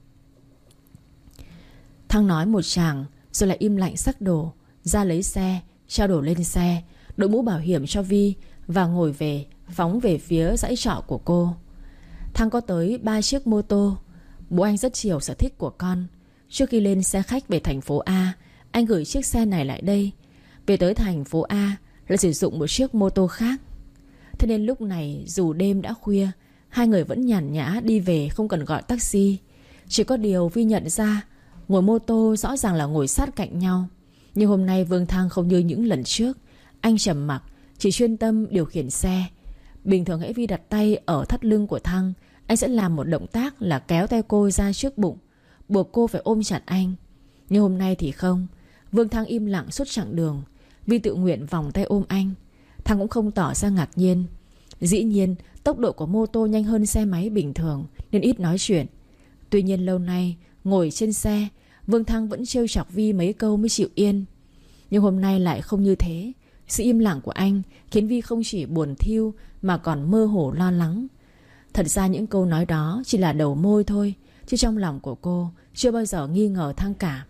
Thăng nói một chàng rồi lại im lặng xách đồ ra lấy xe, trao đồ lên xe, đội mũ bảo hiểm cho Vi và ngồi về, phóng về phía dãy trọ của cô. Thăng có tới ba chiếc mô tô. Bố anh rất chiều sở thích của con. Trước khi lên xe khách về thành phố A, anh gửi chiếc xe này lại đây. Về tới thành phố A lại sử dụng một chiếc mô tô khác. Thế nên lúc này dù đêm đã khuya, hai người vẫn nhàn nhã đi về, không cần gọi taxi. Chỉ có điều Vi nhận ra ngồi mô tô rõ ràng là ngồi sát cạnh nhau. Nhưng hôm nay Vương Thăng không như những lần trước. Anh trầm mặc, chỉ chuyên tâm điều khiển xe. Bình thường hễ Vi đặt tay ở thắt lưng của Thăng, anh sẽ làm một động tác là kéo tay cô ra trước bụng, buộc cô phải ôm chặt anh. Nhưng hôm nay thì không. Vương Thăng im lặng suốt chặng đường. Vi tự nguyện vòng tay ôm anh. Thăng cũng không tỏ ra ngạc nhiên. Dĩ nhiên tốc độ của mô tô nhanh hơn xe máy bình thường nên ít nói chuyện. Tuy nhiên lâu nay ngồi trên xe, Vương Thăng vẫn trêu chọc Vi mấy câu mới chịu yên. Nhưng hôm nay lại không như thế. Sự im lặng của anh khiến Vi không chỉ buồn thiu mà còn mơ hồ lo lắng. Thật ra những câu nói đó chỉ là đầu môi thôi, chứ trong lòng của cô chưa bao giờ nghi ngờ Thăng cả.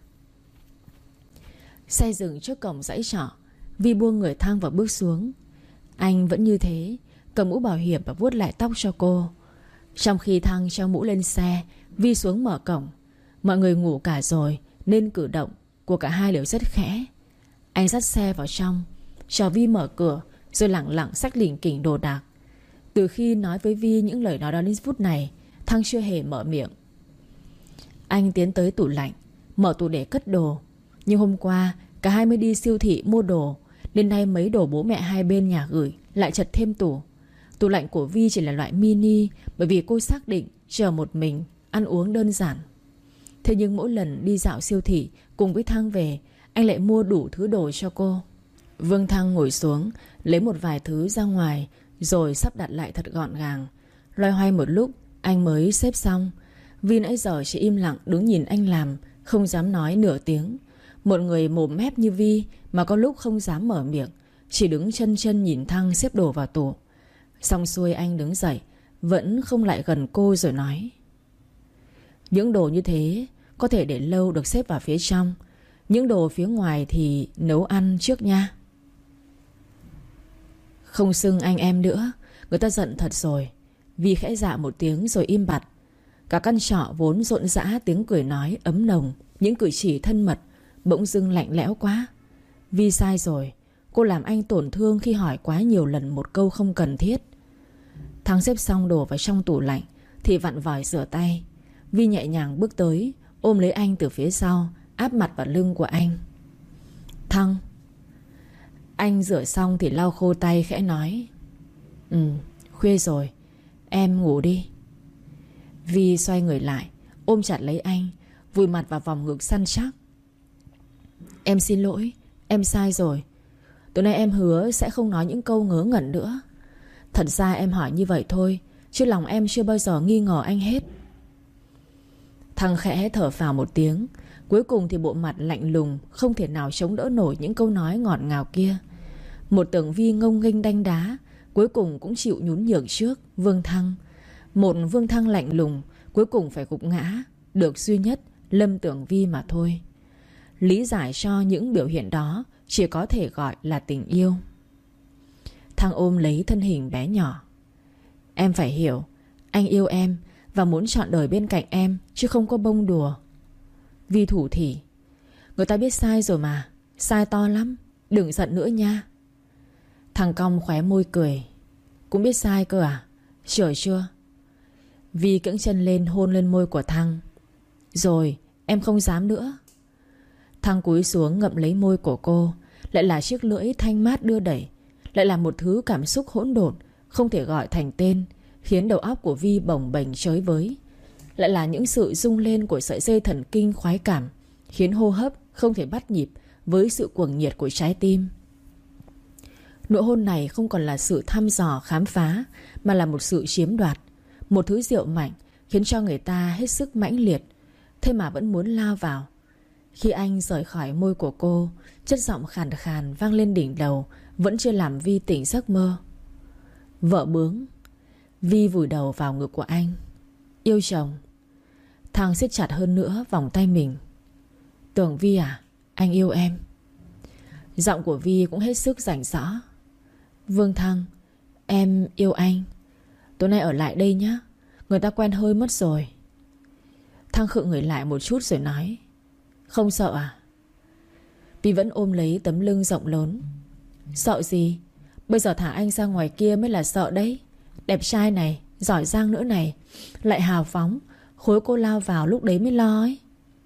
Xe dừng trước cổng dãy trọ. Vi buông người Thăng và bước xuống. Anh vẫn như thế, cầm mũ bảo hiểm và vuốt lại tóc cho cô. Trong khi Thăng treo mũ lên xe, Vi xuống mở cổng. Mọi người ngủ cả rồi nên cử động của cả hai đều rất khẽ. Anh dắt xe vào trong, chờ Vi mở cửa, rồi lẳng lặng xách lỉnh kỉnh đồ đạc. Từ khi nói với Vi những lời nói đó đến phút này, Thăng chưa hề mở miệng. Anh tiến tới tủ lạnh, mở tủ để cất đồ. Nhưng hôm qua cả hai mới đi siêu thị mua đồ, nên nay mấy đồ bố mẹ hai bên nhà gửi lại chật thêm tủ. Tủ lạnh của Vi chỉ là loại mini, bởi vì cô xác định chờ một mình, ăn uống đơn giản. Thế nhưng mỗi lần đi dạo siêu thị cùng với Thăng về, anh lại mua đủ thứ đồ cho cô. Vương Thăng ngồi xuống, lấy một vài thứ ra ngoài, rồi sắp đặt lại thật gọn gàng. Loay hoay một lúc, anh mới xếp xong. Vi nãy giờ chỉ im lặng đứng nhìn anh làm, không dám nói nửa tiếng. Một người mồm mép như Vi mà có lúc không dám mở miệng, chỉ đứng chân chân nhìn Thăng xếp đồ vào tủ. Xong xuôi anh đứng dậy, vẫn không lại gần cô rồi nói: những đồ như thế có thể để lâu được xếp vào phía trong. Những đồ phía ngoài thì nấu ăn trước nha. Không xưng anh em nữa, người ta giận thật rồi. Vi khẽ dạ một tiếng rồi im bặt. Cả căn trọ vốn rộn rã tiếng cười nói ấm nồng, những cử chỉ thân mật, bỗng dưng lạnh lẽo quá. Vi sai rồi. Cô làm anh tổn thương khi hỏi quá nhiều lần một câu không cần thiết. Thắng xếp xong đồ vào trong tủ lạnh thì vặn vòi rửa tay. Vi nhẹ nhàng bước tới, ôm lấy anh từ phía sau, áp mặt vào lưng của anh. Thăng. Anh rửa xong thì lau khô tay khẽ nói: Ừ, khuya rồi, em ngủ đi. Vi xoay người lại, ôm chặt lấy anh, vùi mặt vào vòng ngực săn chắc. Em xin lỗi, em sai rồi. Tối nay em hứa sẽ không nói những câu ngớ ngẩn nữa. Thật ra em hỏi như vậy thôi, chứ lòng em chưa bao giờ nghi ngờ anh hết. Thằng khẽ thở phào một tiếng. Cuối cùng thì bộ mặt lạnh lùng không thể nào chống đỡ nổi những câu nói ngọt ngào kia. Một tưởng Vi ngông nghênh đanh đá, cuối cùng cũng chịu nhún nhường trước Vương Thăng. Một Vương Thăng lạnh lùng cuối cùng phải gục ngã, được duy nhất Lâm Tưởng Vi mà thôi. Lý giải cho những biểu hiện đó chỉ có thể gọi là tình yêu. Thăng ôm lấy thân hình bé nhỏ. Em phải hiểu, anh yêu em và muốn trọn đời bên cạnh em, chứ không có bông đùa. Vi thủ thỉ. Người ta biết sai rồi mà, sai to lắm, đừng giận nữa nha. Thằng cong khóe môi cười. Cũng biết sai cơ à? Sure chưa? Vi cưỡng chân lên hôn lên môi của Thăng. Rồi, em không dám nữa. Thăng cúi xuống ngậm lấy môi của cô. Lại là chiếc lưỡi thanh mát đưa đẩy. Lại là một thứ cảm xúc hỗn độn, không thể gọi thành tên, khiến đầu óc của Vi bồng bềnh chới với. Lại là những sự rung lên của sợi dây thần kinh khoái cảm, khiến hô hấp không thể bắt nhịp với sự cuồng nhiệt của trái tim. Nụ hôn này không còn là sự thăm dò khám phá, mà là một sự chiếm đoạt. Một thứ rượu mạnh khiến cho người ta hết sức mãnh liệt, thế mà vẫn muốn lao vào. Khi anh rời khỏi môi của cô, chất giọng khàn khàn vang lên đỉnh đầu, vẫn chưa làm Vi tỉnh giấc mơ. Vợ bướng. Vi vùi đầu vào ngực của anh. Yêu chồng. Thăng siết chặt hơn nữa vòng tay mình. Tưởng Vi à, anh yêu em. Giọng của Vi cũng hết sức rành rõ. Vương Thăng, em yêu anh. Tối nay ở lại đây nhé, người ta quen hơi mất rồi. Thăng khựng người lại một chút rồi nói: Không sợ à? Vi vẫn ôm lấy tấm lưng rộng lớn. Sợ gì? Bây giờ thả anh ra ngoài kia mới là sợ đấy. Đẹp trai này, giỏi giang nữa này, lại hào phóng, khối cô lao vào lúc đấy mới lo ấy.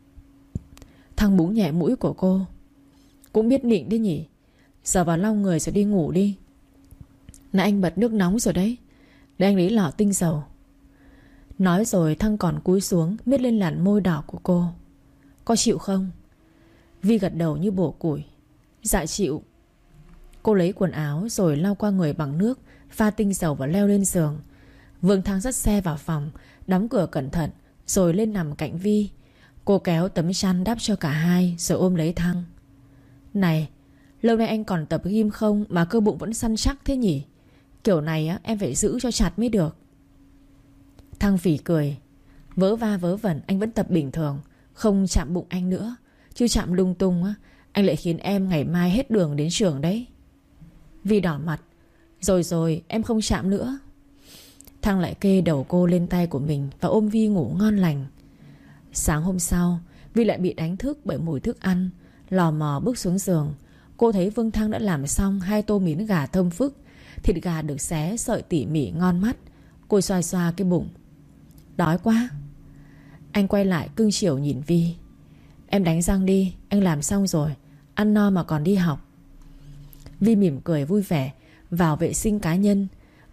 Thăng búng nhẹ mũi của cô. Cũng biết nịnh đấy nhỉ. Giờ vào lau người rồi đi ngủ đi. Nãy anh bật nước nóng rồi đấy, để anh lấy lọ tinh dầu. Nói rồi Thăng còn cúi xuống miết lên làn môi đỏ của cô. Có chịu không? Vi gật đầu như bổ củi. Dạ chịu. Cô lấy quần áo rồi lau qua người bằng nước, pha tinh dầu và leo lên giường. Vương Thăng dắt xe vào phòng, đóng cửa cẩn thận, rồi lên nằm cạnh Vi. Cô kéo tấm chăn đắp cho cả hai, rồi ôm lấy Thăng. Này, lâu nay anh còn tập gym không mà cơ bụng vẫn săn chắc thế nhỉ? Kiểu này á, em phải giữ cho chặt mới được. Thăng phỉ cười. Vớ va vớ vẩn anh vẫn tập bình thường, không chạm bụng anh nữa. Chứ chạm lung tung á, anh lại khiến em ngày mai hết đường đến trường đấy. Vi đỏ mặt. Rồi rồi, em không chạm nữa. Thăng lại kê đầu cô lên tay của mình và ôm Vi ngủ ngon lành. Sáng hôm sau, Vi lại bị đánh thức bởi mùi thức ăn. Lò mò bước xuống giường. Cô thấy Vương Thăng đã làm xong hai tô miến gà thơm phức. Thịt gà được xé sợi tỉ mỉ ngon mắt. Cô xoa xoa cái bụng. Đói quá. Anh quay lại cưng chiều nhìn Vi. Em đánh răng đi, anh làm xong rồi. Ăn no mà còn đi học. Vi mỉm cười vui vẻ vào vệ sinh cá nhân.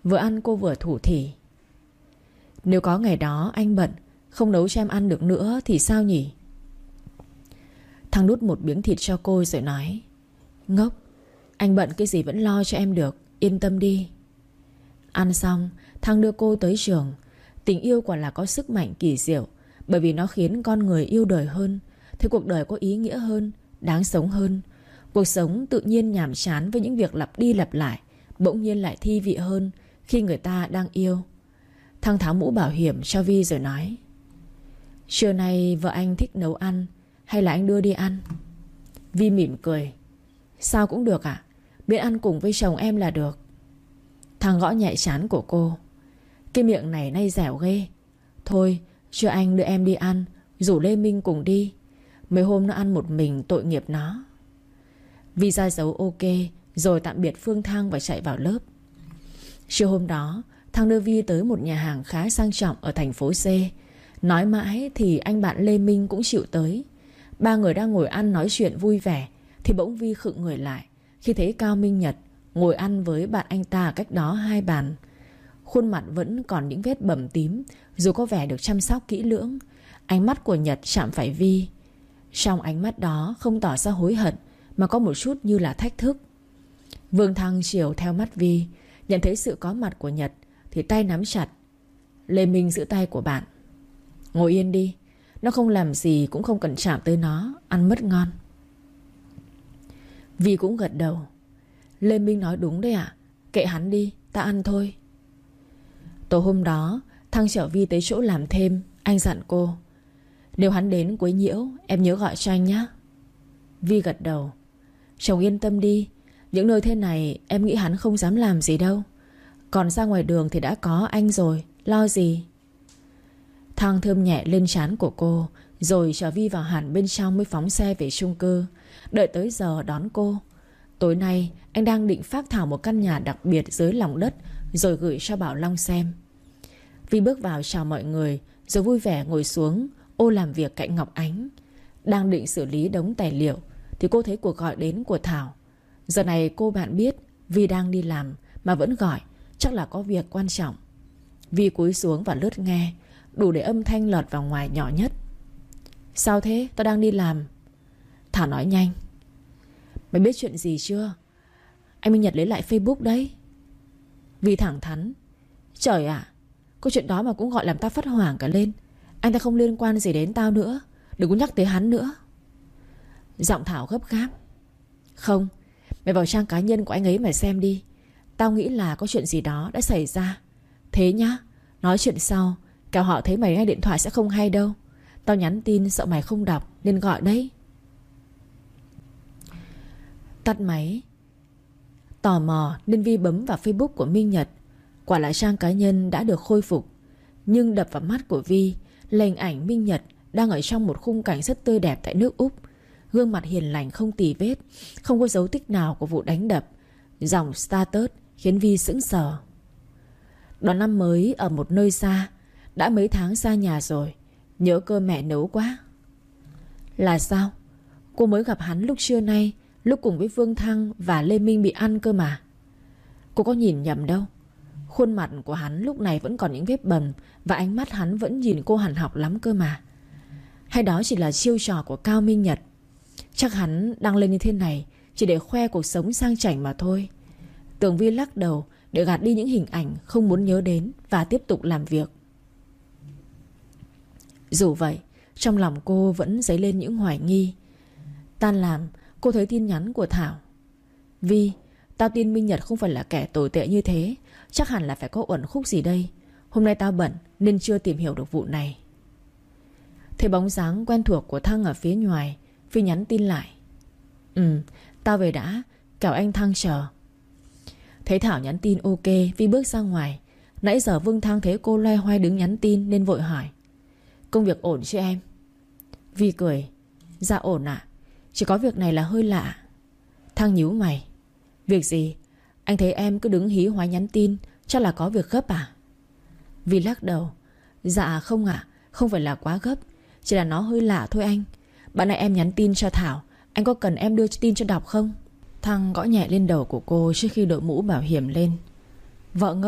Vừa ăn cô vừa thủ thỉ: Nếu có ngày đó anh bận không nấu cho em ăn được nữa thì sao nhỉ? Thăng đút một miếng thịt cho cô rồi nói: Ngốc, anh bận cái gì vẫn lo cho em được, yên tâm đi. Ăn xong, Thăng đưa cô tới trường. Tình yêu quả là có sức mạnh kỳ diệu, bởi vì nó khiến con người yêu đời hơn, thấy cuộc đời có ý nghĩa hơn, đáng sống hơn. Cuộc sống tự nhiên nhàm chán với những việc lặp đi lặp lại, bỗng nhiên lại thi vị hơn khi người ta đang yêu. Thăng tháo mũ bảo hiểm cho Vi rồi nói: Trưa nay vợ anh thích nấu ăn, hay là anh đưa đi ăn? Vi mỉm cười: Sao cũng được ạ, biết ăn cùng với chồng em là được. Thăng gõ nhẹ trán của cô: Cái miệng này nay dẻo ghê. Thôi, trưa anh đưa em đi ăn, rủ Lê Minh cùng đi. Mấy hôm nó ăn một mình tội nghiệp nó. Vi ra dấu ok rồi tạm biệt Phương Thăng và chạy vào lớp. Trưa hôm đó, Thăng đưa Vi tới một nhà hàng khá sang trọng ở thành phố C. Nói mãi thì anh bạn Lê Minh cũng chịu tới. Ba người đang ngồi ăn nói chuyện vui vẻ thì bỗng Vi khựng người lại khi thấy Cao Minh Nhật ngồi ăn với bạn anh ta cách đó hai bàn. Khuôn mặt vẫn còn những vết bầm tím, dù có vẻ được chăm sóc kỹ lưỡng. Ánh mắt của Nhật chạm phải Vi. Trong ánh mắt đó không tỏ ra hối hận, mà có một chút như là thách thức. Vương Thăng chiều theo mắt Vi, nhận thấy sự có mặt của Nhật thì tay nắm chặt. Lê Minh giữ tay của bạn: Ngồi yên đi, nó không làm gì cũng không cần chạm tới nó, ăn mất ngon. Vi cũng gật đầu: Lê Minh nói đúng đấy ạ, kệ hắn đi, ta ăn thôi. Tối hôm đó, Thăng chở Vi tới chỗ làm thêm. Anh dặn cô: Nếu hắn đến quấy nhiễu, em nhớ gọi cho anh nhé. Vi gật đầu: Chồng yên tâm đi, những nơi thế này em nghĩ hắn không dám làm gì đâu. Còn ra ngoài đường thì đã có anh rồi, lo gì. Thăng thơm nhẹ lên trán của cô, rồi chở Vi vào hẳn bên trong mới phóng xe về chung cư. Đợi tới giờ đón cô. Tối nay anh đang định phác thảo một căn nhà đặc biệt dưới lòng đất rồi gửi cho Bảo Long xem. Vi bước vào chào mọi người rồi vui vẻ ngồi xuống ô làm việc cạnh Ngọc Ánh. Đang định xử lý đống tài liệu thì cô thấy cuộc gọi đến của Thảo. Giờ này cô bạn biết Vi đang đi làm mà vẫn gọi, chắc là có việc quan trọng. Vi cúi xuống và lướt nghe, đủ để âm thanh lọt vào ngoài nhỏ nhất. Sao thế? Tao đang đi làm. Thảo nói nhanh: Mày biết chuyện gì chưa? Anh Minh Nhật lấy lại Facebook đấy. Vi thẳng thắn: Trời ạ, câu chuyện đó mà cũng gọi làm tao phát hoảng cả lên. Anh ta không liên quan gì đến tao nữa, đừng có nhắc tới hắn nữa. Giọng Thảo gấp gáp: Không, mày vào trang cá nhân của anh ấy mà xem đi. Tao nghĩ là có chuyện gì đó đã xảy ra. Thế nhá, nói chuyện sau, kẻo họ thấy mày nghe điện thoại sẽ không hay đâu. Tao nhắn tin sợ mày không đọc nên gọi đấy. Tắt máy. Tò mò nên Vi bấm vào Facebook của Minh Nhật. Quả là trang cá nhân đã được khôi phục. Nhưng đập vào mắt của Vi là hình ảnh Minh Nhật đang ở trong một khung cảnh rất tươi đẹp tại nước Úc. Gương mặt hiền lành không tì vết, không có dấu tích nào của vụ đánh đập. Dòng status khiến Vi sững sờ. Đón năm mới ở một nơi xa. Đã mấy tháng xa nhà rồi, nhớ cơm mẹ nấu quá. Là sao? Cô mới gặp hắn lúc trưa nay, lúc cùng với Vương Thăng và Lê Minh bị ăn cơ mà. Cô có nhìn nhầm đâu. Khuôn mặt của hắn lúc này vẫn còn những vết bầm, và ánh mắt hắn vẫn nhìn cô hằn học lắm cơ mà. Hay đó chỉ là chiêu trò của Cao Minh Nhật? Chắc hắn đăng lên như thế này chỉ để khoe cuộc sống sang chảnh mà thôi. Tường Vi lắc đầu để gạt đi những hình ảnh không muốn nhớ đến và tiếp tục làm việc. Dù vậy, trong lòng cô vẫn dấy lên những hoài nghi. Tan làm, cô thấy tin nhắn của Thảo: Vi, tao tin Minh Nhật không phải là kẻ tồi tệ như thế. Chắc hẳn là phải có uẩn khúc gì đây. Hôm nay tao bận nên chưa tìm hiểu được vụ này. Thấy bóng dáng quen thuộc của Thăng ở phía ngoài, Vi nhắn tin lại: Ừ, tao về đã, kẻo anh Thăng chờ. Thấy Thảo nhắn tin ok, Vi bước ra ngoài. Nãy giờ Vương Thăng thấy cô loay hoay đứng nhắn tin nên vội hỏi: Công việc ổn chứ em? Vi cười: Dạ ổn ạ, chỉ có việc này là hơi lạ. Thăng nhíu mày: Việc gì? Anh thấy em cứ đứng hí hoái nhắn tin, chắc là có việc gấp à? Vi lắc đầu: Dạ không ạ, không phải là quá gấp, chỉ là nó hơi lạ thôi anh. Bạn này em nhắn tin cho Thảo, anh có cần em đưa tin cho đọc không? Thăng gõ nhẹ lên đầu của cô trước khi đội mũ bảo hiểm lên: Vợ ngốc,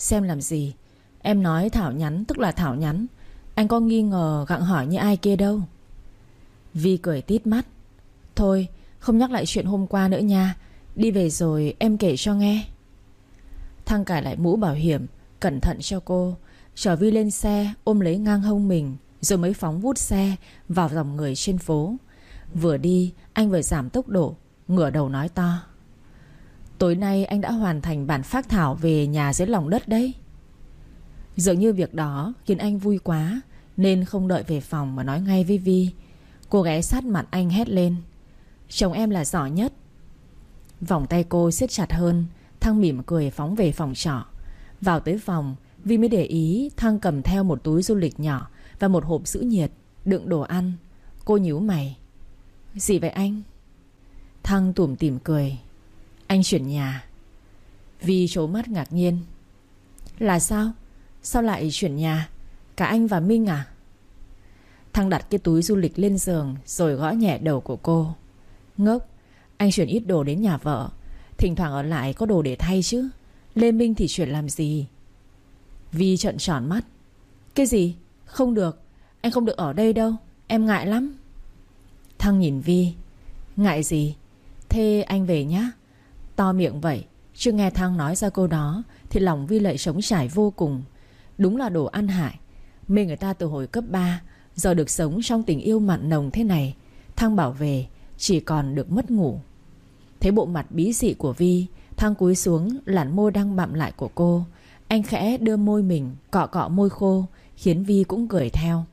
Xem làm gì? Em nói Thảo nhắn tức là Thảo nhắn. Anh có nghi ngờ gặng hỏi như ai kia đâu. Vi cười tít mắt. Thôi không nhắc lại chuyện hôm qua nữa nha. Đi về rồi em kể cho nghe. Thăng cài lại mũ bảo hiểm, cẩn thận cho cô, chở Vi lên xe, ôm lấy ngang hông mình, rồi mới phóng vút xe vào dòng người trên phố. Vừa đi anh vừa giảm tốc độ, ngửa đầu nói to. Tối nay anh đã hoàn thành bản phác thảo về nhà dưới lòng đất đấy. Dường như việc đó khiến anh vui quá, nên không đợi về phòng mà nói ngay với Vi. Cô ghé sát mặt anh hét lên. Chồng em là giỏi nhất. Vòng tay cô siết chặt hơn. Thăng mỉm cười phóng về phòng trọ. Vào tới phòng, Vi mới để ý Thăng cầm theo một túi du lịch nhỏ và một hộp giữ nhiệt đựng đồ ăn. Cô nhíu mày. Gì vậy anh? Thăng tủm tỉm cười. Anh chuyển nhà. Vi trố mắt ngạc nhiên. Là sao? Sao lại chuyển nhà? Cả anh và Minh à? Thăng đặt cái túi du lịch lên giường rồi gõ nhẹ đầu của cô. Ngốc, anh chuyển ít đồ đến nhà vợ. Thỉnh thoảng ở lại có đồ để thay chứ. Lê Minh thì chuyển làm gì? Vi trợn tròn mắt. Cái gì? Không được. Anh không được ở đây đâu. Em ngại lắm. Thăng nhìn Vi. Ngại gì? Thế anh về nhá. To miệng vậy, chưa nghe Thăng nói ra câu đó thì lòng Vi lại trống trải vô cùng. Đúng là đồ ăn hại. Mê người ta từ hồi cấp ba, giờ được sống trong tình yêu mặn nồng thế này. Thăng bảo về chỉ còn được mất ngủ. Thấy bộ mặt bí dị của Vi, Thăng cúi xuống làn môi đang bặm lại của cô. Anh khẽ đưa môi mình cọ cọ môi khô, khiến Vi cũng cười theo.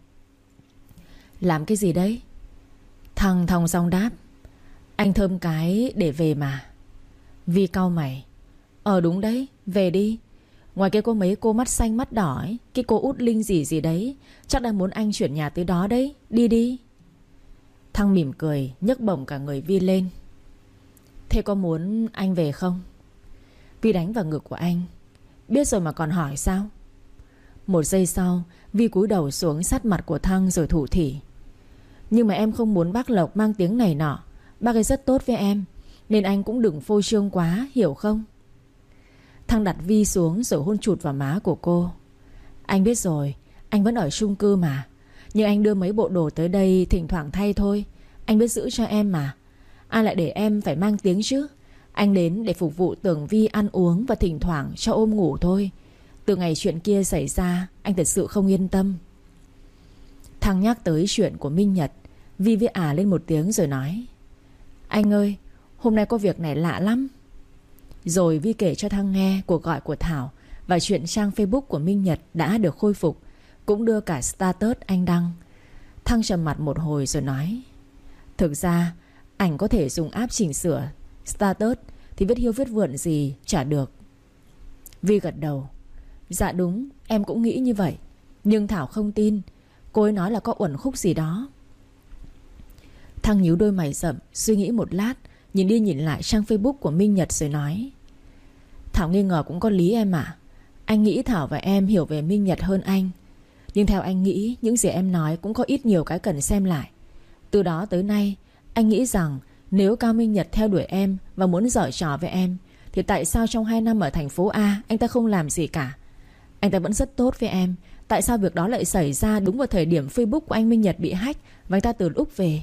Làm cái gì đấy? Thăng thong dong đáp. Anh thơm cái để về mà. Vi cau mày. Ờ đúng đấy, về đi. Ngoài kia có mấy cô mắt xanh mắt đỏ ấy, cái cô út Linh gì gì đấy, chắc đang muốn anh chuyển nhà tới đó đấy. Đi đi. Thăng mỉm cười, nhấc bổng cả người Vi lên. Thế có muốn anh về không? Vi đánh vào ngực của anh. Biết rồi mà còn hỏi sao? Một giây sau, Vi cúi đầu xuống sát mặt của Thăng rồi thủ thỉ. Nhưng mà em không muốn bác Lộc mang tiếng này nọ. Bác ấy rất tốt với em, nên anh cũng đừng phô trương quá, hiểu không? Thăng đặt Vi xuống rồi hôn chụt vào má của cô. Anh biết rồi, anh vẫn ở chung cư mà. Nhưng anh đưa mấy bộ đồ tới đây thỉnh thoảng thay thôi. Anh biết giữ cho em mà. Ai lại để em phải mang tiếng chứ? Anh đến để phục vụ Tường Vi ăn uống và thỉnh thoảng cho ôm ngủ thôi. Từ ngày chuyện kia xảy ra, anh thật sự không yên tâm. Thăng nhắc tới chuyện của Minh Nhật. Vi với ả lên một tiếng rồi nói. Anh ơi, hôm nay có việc này lạ lắm. Rồi Vi kể cho Thăng nghe cuộc gọi của Thảo và chuyện trang Facebook của Minh Nhật đã được khôi phục, cũng đưa cả status anh đăng. Thăng trầm mặt một hồi rồi nói. Thực ra ảnh có thể dùng app chỉnh sửa status thì viết hiu viết vượn gì chả được. Vi gật đầu. Dạ đúng, em cũng nghĩ như vậy. Nhưng Thảo không tin. Cô ấy nói là có uẩn khúc gì đó. Thăng nhíu đôi mày rậm, suy nghĩ một lát, nhìn đi nhìn lại trang Facebook của Minh Nhật rồi nói. Thảo nghi ngờ cũng có lý em ạ. Anh nghĩ Thảo và em hiểu về Minh Nhật hơn anh. Nhưng theo anh nghĩ, những gì em nói cũng có ít nhiều cái cần xem lại. Từ đó tới nay, anh nghĩ rằng nếu Cao Minh Nhật theo đuổi em và muốn giở trò với em, thì tại sao trong hai năm ở thành phố A anh ta không làm gì cả? Anh ta vẫn rất tốt với em. Tại sao việc đó lại xảy ra đúng vào thời điểm Facebook của anh Minh Nhật bị hack và anh ta từ lúc về?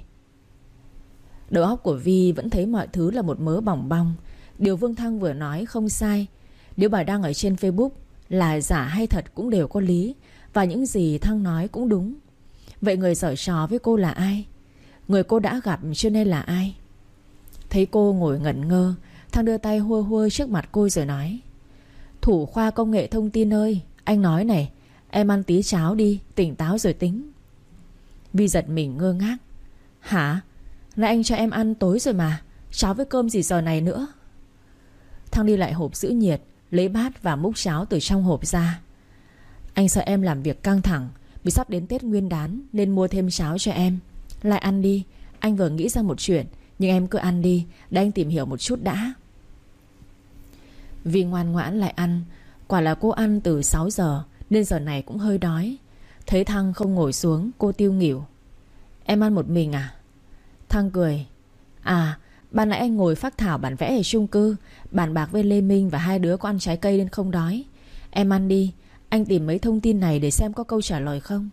Đầu óc của Vi vẫn thấy mọi thứ là một mớ bòng bong. Điều Vương Thăng vừa nói không sai. Nếu bài đăng ở trên Facebook là giả hay thật cũng đều có lý, và những gì Thăng nói cũng đúng. Vậy người giở trò với cô là ai? Người cô đã gặp cho nên là ai? Thấy cô ngồi ngẩn ngơ, Thăng đưa tay hua hua trước mặt cô rồi nói. Thủ khoa công nghệ thông tin ơi, anh nói này, em ăn tí cháo đi, tỉnh táo rồi tính. Vi giật mình ngơ ngác. Hả? Nãy anh cho em ăn tối rồi mà. Cháo với cơm gì giờ này nữa? Thăng đi lại hộp giữ nhiệt, lấy bát và múc cháo từ trong hộp ra. Anh sợ em làm việc căng thẳng, vì sắp đến Tết Nguyên Đán nên mua thêm cháo cho em. Lại ăn đi, anh vừa nghĩ ra một chuyện. Nhưng em cứ ăn đi, để anh tìm hiểu một chút đã. Vi ngoan ngoãn lại ăn. Quả là cô ăn từ sáu giờ nên giờ này cũng hơi đói. Thấy Thăng không ngồi xuống, cô tiêu nghỉu. Em ăn một mình à? Thăng cười. À, ban nãy anh ngồi phác thảo bản vẽ ở chung cư, bàn bạc với Lê Minh và hai đứa có ăn trái cây nên không đói. Em ăn đi, anh tìm mấy thông tin này để xem có câu trả lời không.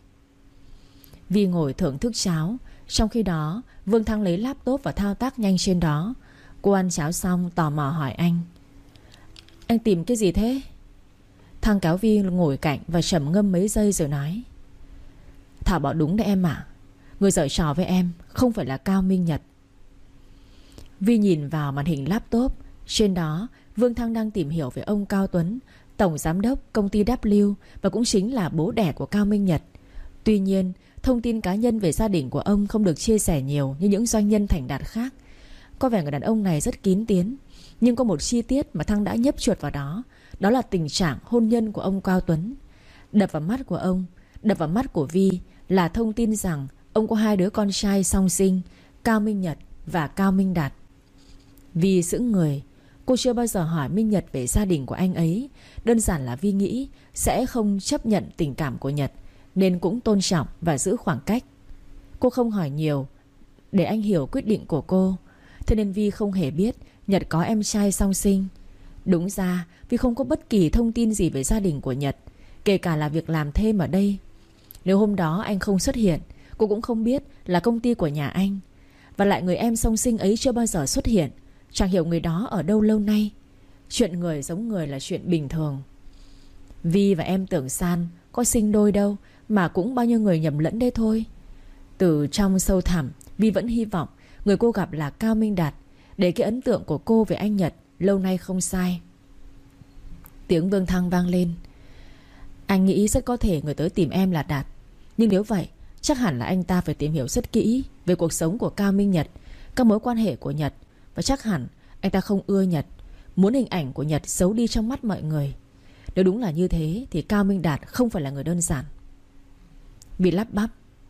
Vi ngồi thưởng thức cháo. Trong khi đó Vương Thăng lấy laptop và thao tác nhanh trên đó. Cô ăn cháo xong tò mò hỏi anh: Anh tìm cái gì thế? Thăng kéo Vi ngồi cạnh và trầm ngâm mấy giây rồi nói: Thảo bảo đúng đấy em ạ. Người giở trò với em không phải là Cao Minh Nhật. Vi nhìn vào màn hình laptop. Trên đó Vương Thăng đang tìm hiểu về ông Cao Tuấn, tổng giám đốc công ty W, và cũng chính là bố đẻ của Cao Minh Nhật. Tuy nhiên thông tin cá nhân về gia đình của ông không được chia sẻ nhiều như những doanh nhân thành đạt khác. Có vẻ người đàn ông này rất kín tiếng. Nhưng có một chi tiết mà Thăng đã nhấp chuột vào đó. Đó là tình trạng hôn nhân của ông Cao Tuấn. Đập vào mắt của ông, đập vào mắt của Vi là thông tin rằng ông có hai đứa con trai song sinh, Cao Minh Nhật và Cao Minh Đạt. Vi sững người. Cô chưa bao giờ hỏi Minh Nhật về gia đình của anh ấy. Đơn giản là Vi nghĩ sẽ không chấp nhận tình cảm của Nhật, nên cũng tôn trọng và giữ khoảng cách. Cô không hỏi nhiều để anh hiểu quyết định của cô. Thế nên Vi không hề biết Nhật có em trai song sinh. Đúng ra Vi không có bất kỳ thông tin gì về gia đình của Nhật, kể cả là việc làm thêm ở đây. Nếu hôm đó anh không xuất hiện, cô cũng không biết là công ty của nhà anh. Và lại người em song sinh ấy chưa bao giờ xuất hiện. Chẳng hiểu người đó ở đâu lâu nay. Chuyện người giống người là chuyện bình thường. Vi và em Tưởng San có sinh đôi đâu, mà cũng bao nhiêu người nhầm lẫn đây thôi. Từ trong sâu thẳm, Vi vẫn hy vọng người cô gặp là Cao Minh Đạt, để cái ấn tượng của cô về anh Nhật lâu nay không sai. Tiếng Vương Thăng vang lên: Anh nghĩ rất có thể người tới tìm em là Đạt. Nhưng nếu vậy, chắc hẳn là anh ta phải tìm hiểu rất kỹ về cuộc sống của Cao Minh Nhật, các mối quan hệ của Nhật. Và chắc hẳn anh ta không ưa Nhật, muốn hình ảnh của Nhật xấu đi trong mắt mọi người. Nếu đúng là như thế thì Cao Minh Đạt không phải là người đơn giản. Vì lắp bắp: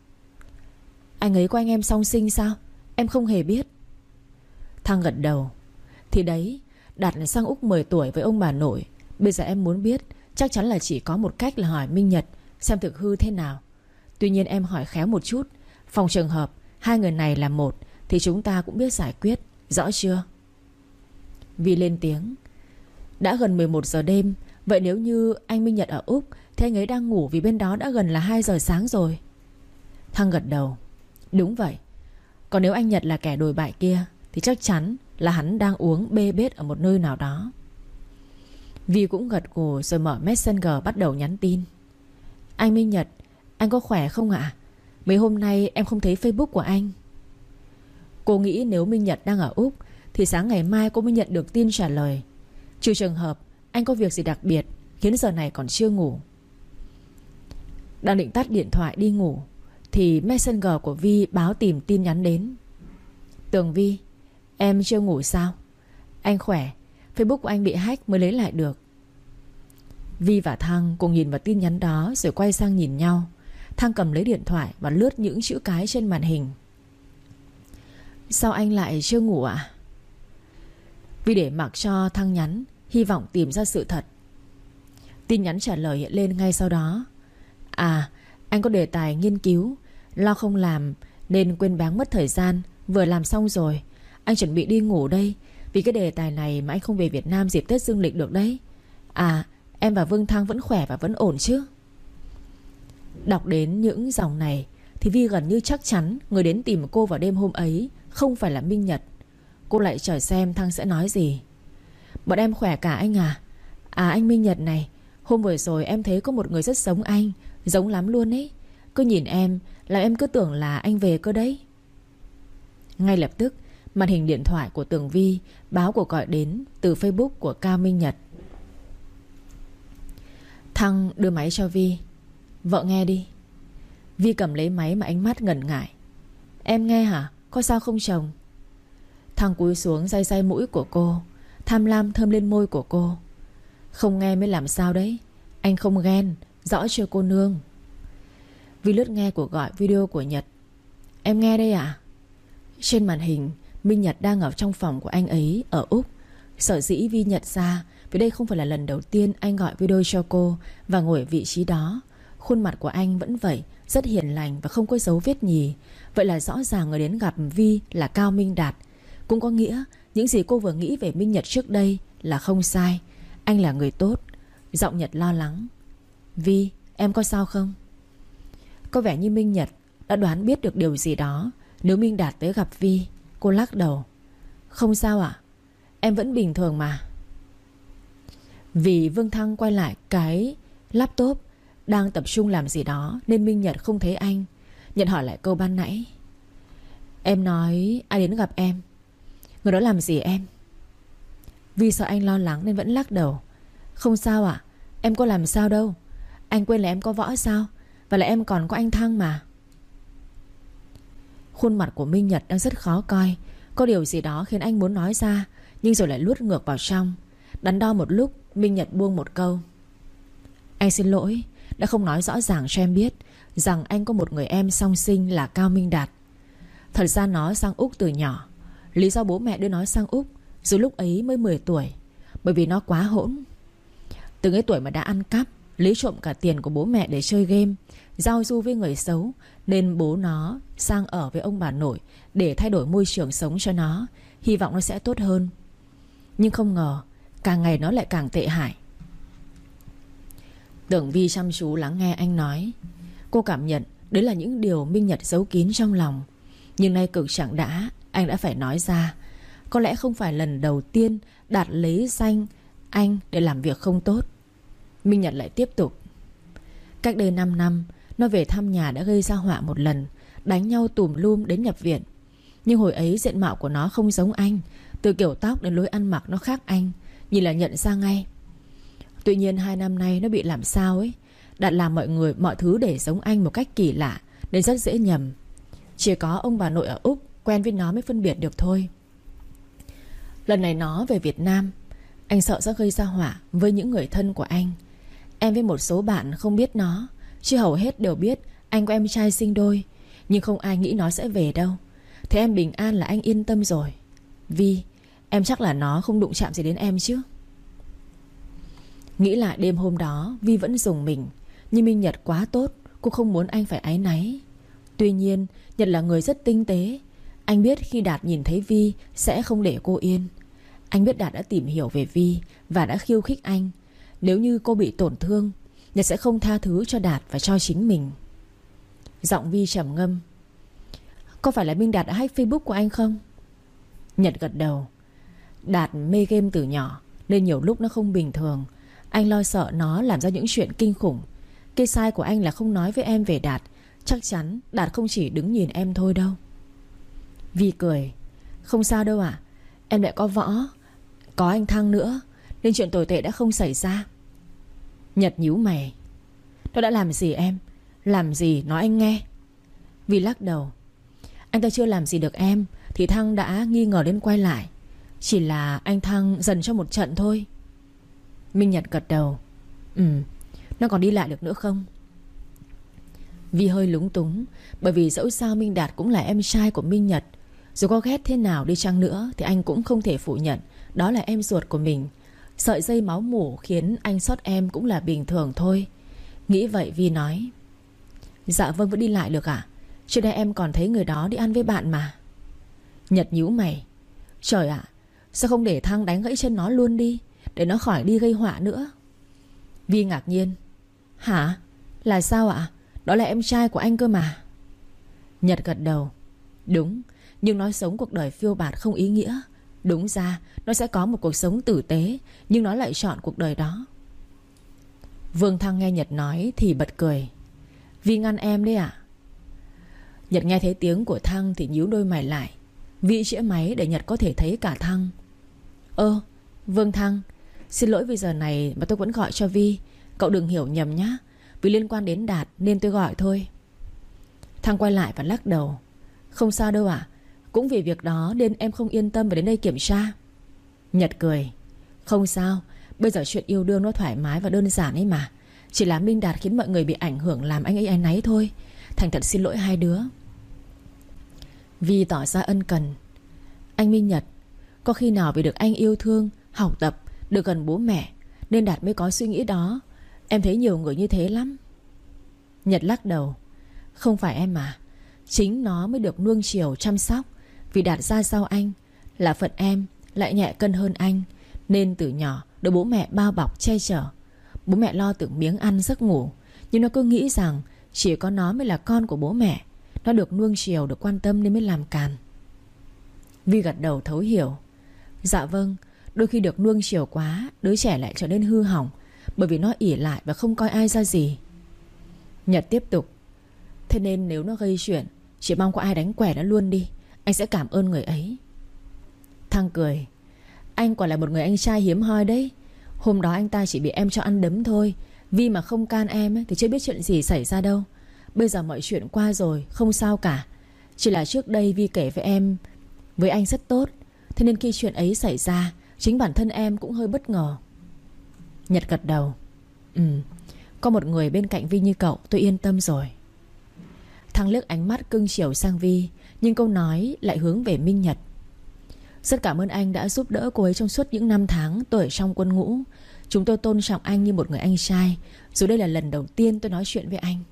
Anh ấy có anh em song sinh sao? Em không hề biết. Thăng gật đầu: Thì đấy, Đạt sang Úc mười tuổi với ông bà nội. Bây giờ em muốn biết, chắc chắn là chỉ có một cách là hỏi Minh Nhật xem thực hư thế nào. Tuy nhiên em hỏi khéo một chút, phòng trường hợp hai người này là một thì chúng ta cũng biết giải quyết. Rõ chưa? Vi lên tiếng: Đã gần mười một giờ đêm. Vậy nếu như anh Minh Nhật ở Úc thì anh ấy đang ngủ, vì bên đó đã gần là hai giờ sáng rồi. Thăng gật đầu: Đúng vậy. Còn nếu anh Nhật là kẻ đồi bại kia thì chắc chắn là hắn đang uống bê bết ở một nơi nào đó. Vi cũng gật gù rồi mở Messenger bắt đầu nhắn tin: Anh Minh Nhật, anh có khỏe không ạ? À? Mấy hôm nay em không thấy Facebook của anh. Cô nghĩ nếu Minh Nhật đang ở Úc thì sáng ngày mai cô mới nhận được tin trả lời, trừ trường hợp anh có việc gì đặc biệt khiến giờ này còn chưa ngủ. Đang định tắt điện thoại đi ngủ thì Messenger của Vi báo tìm tin nhắn đến: Tường Vi, em chưa ngủ sao? Anh khỏe, Facebook của anh bị hack mới lấy lại được. Vi và Thăng cùng nhìn vào tin nhắn đó rồi quay sang nhìn nhau. Thăng cầm lấy điện thoại và lướt những chữ cái trên màn hình. Sao anh lại chưa ngủ ạ? À? Vi để mặc cho Thăng nhắn, hy vọng tìm ra sự thật. Tin nhắn trả lời hiện lên ngay sau đó: À, anh có đề tài nghiên cứu, lo không làm nên quên báng mất thời gian. Vừa làm xong rồi, anh chuẩn bị đi ngủ đây. Vì cái đề tài này mà anh không về Việt Nam dịp Tết dương lịch được đấy. À, em và Vương Thăng vẫn khỏe và vẫn ổn chứ? Đọc đến những dòng này thì Vi gần như chắc chắn người đến tìm cô vào đêm hôm ấy không phải là Minh Nhật. Cô lại chờ xem Thăng sẽ nói gì. Bọn em khỏe cả anh à. À anh Minh Nhật này, hôm vừa rồi em thấy có một người rất giống anh, giống lắm luôn ấy. Cứ nhìn em là em cứ tưởng là anh về cơ đấy. Ngay lập tức màn hình điện thoại của Tường Vi báo cuộc gọi đến từ Facebook của Cao Minh Nhật. Thăng đưa máy cho Vi: Vợ nghe đi. Vi cầm lấy máy mà ánh mắt ngần ngại: Em nghe hả? Có sao không chồng? Thăng cúi xuống day day mũi của cô, tham lam thơm lên môi của cô: Không nghe mới làm sao đấy. Anh không ghen, rõ chưa cô nương? Vi lướt nghe cuộc gọi video của Nhật: Em nghe đây ạ. À? Trên màn hình Minh Nhật đang ở trong phòng của anh ấy ở Úc. Sở dĩ Vi nhận ra vì đây không phải là lần đầu tiên anh gọi video cho cô và ngồi ở vị trí đó. Khuôn mặt của anh vẫn vậy, rất hiền lành và không có dấu vết nhì. Vậy là rõ ràng người đến gặp Vi là Cao Minh Đạt. Cũng có nghĩa những gì cô vừa nghĩ về Minh Nhật trước đây là không sai. Anh là người tốt, Giọng Nhật lo lắng. Vi, em có sao không? Có vẻ như Minh Nhật đã đoán biết được điều gì đó nếu Minh Đạt tới gặp Vi. Cô lắc đầu. Không sao ạ, em vẫn bình thường mà. Vì Vương Thăng quay lại cái laptop đang tập trung làm gì đó nên Minh Nhật không thấy anh. Nhật hỏi lại câu ban nãy. Em nói ai đến gặp em? Người đó làm gì em? Vi sợ anh lo lắng nên vẫn lắc đầu. Không sao ạ, em có làm sao đâu. Anh quên là em có võ sao? Và là em còn có anh Thăng mà. Khuôn mặt của Minh Nhật đang rất khó coi. Có điều gì đó khiến anh muốn nói ra, nhưng rồi lại luốt ngược vào trong. Đắn đo một lúc, Minh Nhật buông một câu. Anh xin lỗi đã không nói rõ ràng cho em biết rằng anh có một người em song sinh là Cao Minh Đạt. Thật ra nó sang Úc từ nhỏ. Lý do bố mẹ đưa nó sang Úc dù lúc ấy mới mười tuổi bởi vì nó quá hỗn. Từ cái tuổi mà đã ăn cắp, lấy trộm cả tiền của bố mẹ để chơi game, giao du với người xấu, nên bố nó sang ở với ông bà nội để thay đổi môi trường sống cho nó, hy vọng nó sẽ tốt hơn. Nhưng không ngờ càng ngày nó lại càng tệ hại. Tưởng Vi chăm chú lắng nghe anh nói. Cô cảm nhận đấy là những điều Minh Nhật giấu kín trong lòng. Nhưng nay cực chẳng đã, anh đã phải nói ra. Có lẽ không phải lần đầu tiên Đạt lấy danh anh để làm việc không tốt. Minh Nhật lại tiếp tục. Cách đây năm năm, nó về thăm nhà đã gây ra họa một lần, đánh nhau tùm lum đến nhập viện. Nhưng hồi ấy diện mạo của nó không giống anh. Từ kiểu tóc đến lối ăn mặc nó khác anh, nhìn là nhận ra ngay. Tuy nhiên hai năm nay nó bị làm sao ấy, Đạt làm mọi người mọi thứ để giống anh một cách kỳ lạ, nên rất dễ nhầm. Chỉ có ông bà nội ở Úc quen với nó mới phân biệt được thôi. Lần này nó về Việt Nam, anh sợ sẽ gây ra họa với những người thân của anh. Em với một số bạn không biết nó, chứ hầu hết đều biết anh có em trai sinh đôi. Nhưng không ai nghĩ nó sẽ về đâu. Thế em bình an là anh yên tâm rồi. Vi, em chắc là nó không đụng chạm gì đến em chứ? Nghĩ lại đêm hôm đó, Vi vẫn dùng mình. Nhưng Minh Nhật quá tốt, cô không muốn anh phải áy náy. Tuy nhiên Nhật là người rất tinh tế. Anh biết khi Đạt nhìn thấy Vi sẽ không để cô yên. Anh biết Đạt đã tìm hiểu về Vi và đã khiêu khích anh. Nếu như cô bị tổn thương, Nhật sẽ không tha thứ cho Đạt và cho chính mình. Giọng Vi trầm ngâm. Có phải là Minh Đạt đã hack Facebook của anh không? Nhật gật đầu. Đạt mê game từ nhỏ nên nhiều lúc nó không bình thường. Anh lo sợ nó làm ra những chuyện kinh khủng. Cái sai của anh là không nói với em về Đạt. Chắc chắn Đạt không chỉ đứng nhìn em thôi đâu. Vi cười. Không sao đâu ạ, em lại có võ, có anh Thăng nữa, nên chuyện tồi tệ đã không xảy ra. Nhật nhíu mày. Nó đã làm gì em? Làm gì nói anh nghe. Vi lắc đầu. Anh ta chưa làm gì được em thì Thăng đã nghi ngờ đến quay lại. Chỉ là anh Thăng dần cho một trận thôi. Minh Nhật gật đầu. Ừ, nó còn đi lại được nữa không? Vi hơi lúng túng, bởi vì dẫu sao Minh Đạt cũng là em trai của Minh Nhật. Dù có ghét thế nào đi chăng nữa thì anh cũng không thể phủ nhận đó là em ruột của mình. Sợi dây máu mủ khiến anh xót em cũng là bình thường thôi. Nghĩ vậy Vi nói. Dạ vâng, vẫn đi lại được ạ. Trước đây em còn thấy người đó đi ăn với bạn mà. Nhật nhíu mày. Trời ạ, sao không để Thăng đánh gãy chân nó luôn đi, để nó khỏi đi gây họa nữa. Vi ngạc nhiên. Hả? Là sao ạ? Đó là em trai của anh cơ mà. Nhật gật đầu. Đúng, nhưng nó sống cuộc đời phiêu bạt không ý nghĩa. Đúng ra nó sẽ có một cuộc sống tử tế, nhưng nó lại chọn cuộc đời đó. Vương Thăng nghe Nhật nói thì bật cười. Vi ngăn em đấy ạ. Nhật nghe thấy tiếng của Thăng thì nhíu đôi mày lại. Vi chĩa máy để Nhật có thể thấy cả Thăng. Ơ, Vương Thăng, xin lỗi vì giờ này mà tôi vẫn gọi cho Vi. Cậu đừng hiểu nhầm nhá. Vì liên quan đến Đạt nên tôi gọi thôi. Thăng quay lại và lắc đầu. Không sao đâu ạ, cũng vì việc đó nên em không yên tâm và đến đây kiểm tra. Nhật cười. Không sao, bây giờ chuyện yêu đương nó thoải mái và đơn giản ấy mà. Chỉ là Minh Đạt khiến mọi người bị ảnh hưởng, làm anh ấy áy náy thôi. Thành thật xin lỗi hai đứa. Vi tỏ ra ân cần. Anh Minh Nhật, có khi nào vì được anh yêu thương, học tập, được gần bố mẹ nên Đạt mới có suy nghĩ đó. Em thấy nhiều người như thế lắm. Nhật lắc đầu. Không phải em mà, chính nó mới được nuông chiều chăm sóc. Vì Đạt ra sau anh, là phận em lại nhẹ cân hơn anh, nên từ nhỏ được bố mẹ bao bọc che chở. Bố mẹ lo từng miếng ăn giấc ngủ, nhưng nó cứ nghĩ rằng chỉ có nó mới là con của bố mẹ. Nó được nuông chiều, được quan tâm nên mới làm càn. Vi gật đầu thấu hiểu. Dạ vâng, đôi khi được nuông chiều quá, đứa trẻ lại trở nên hư hỏng, bởi vì nó ỷ lại và không coi ai ra gì. Nhật tiếp tục. Thế nên nếu nó gây chuyện, chỉ mong có ai đánh quẻ nó luôn đi, anh sẽ cảm ơn người ấy. Thăng cười. Anh quả là một người anh trai hiếm hoi đấy. Hôm đó anh ta chỉ bị em cho ăn đấm thôi. Vi mà không can em ấy, thì chưa biết chuyện gì xảy ra đâu. Bây giờ mọi chuyện qua rồi, không sao cả. Chỉ là trước đây Vi kể với em với anh rất tốt, thế nên khi chuyện ấy xảy ra, chính bản thân em cũng hơi bất ngờ. Nhật gật đầu. Ừ, có một người bên cạnh Vi như cậu, tôi yên tâm rồi. Thăng liếc ánh mắt cưng chiều sang Vi, nhưng câu nói lại hướng về Minh Nhật. Rất cảm ơn anh đã giúp đỡ cô ấy trong suốt những năm tháng tôi ở trong quân ngũ. Chúng tôi tôn trọng anh như một người anh trai, dù đây là lần đầu tiên tôi nói chuyện với anh.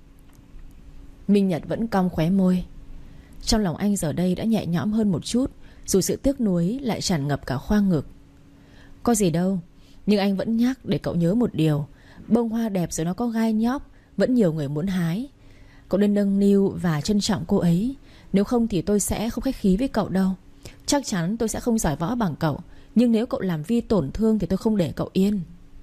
Minh Nhật vẫn cong khóe môi. Trong lòng anh giờ đây đã nhẹ nhõm hơn một chút, dù sự tiếc nuối lại tràn ngập cả khoang ngực. Có gì đâu, nhưng anh vẫn nhắc để cậu nhớ một điều. Bông hoa đẹp rồi nó có gai nhóc, vẫn nhiều người muốn hái. Cậu nên nâng niu và trân trọng cô ấy. Nếu không thì tôi sẽ không khách khí với cậu đâu. Chắc chắn tôi sẽ không giỏi võ bằng cậu, nhưng nếu cậu làm Vi tổn thương thì tôi không để cậu yên.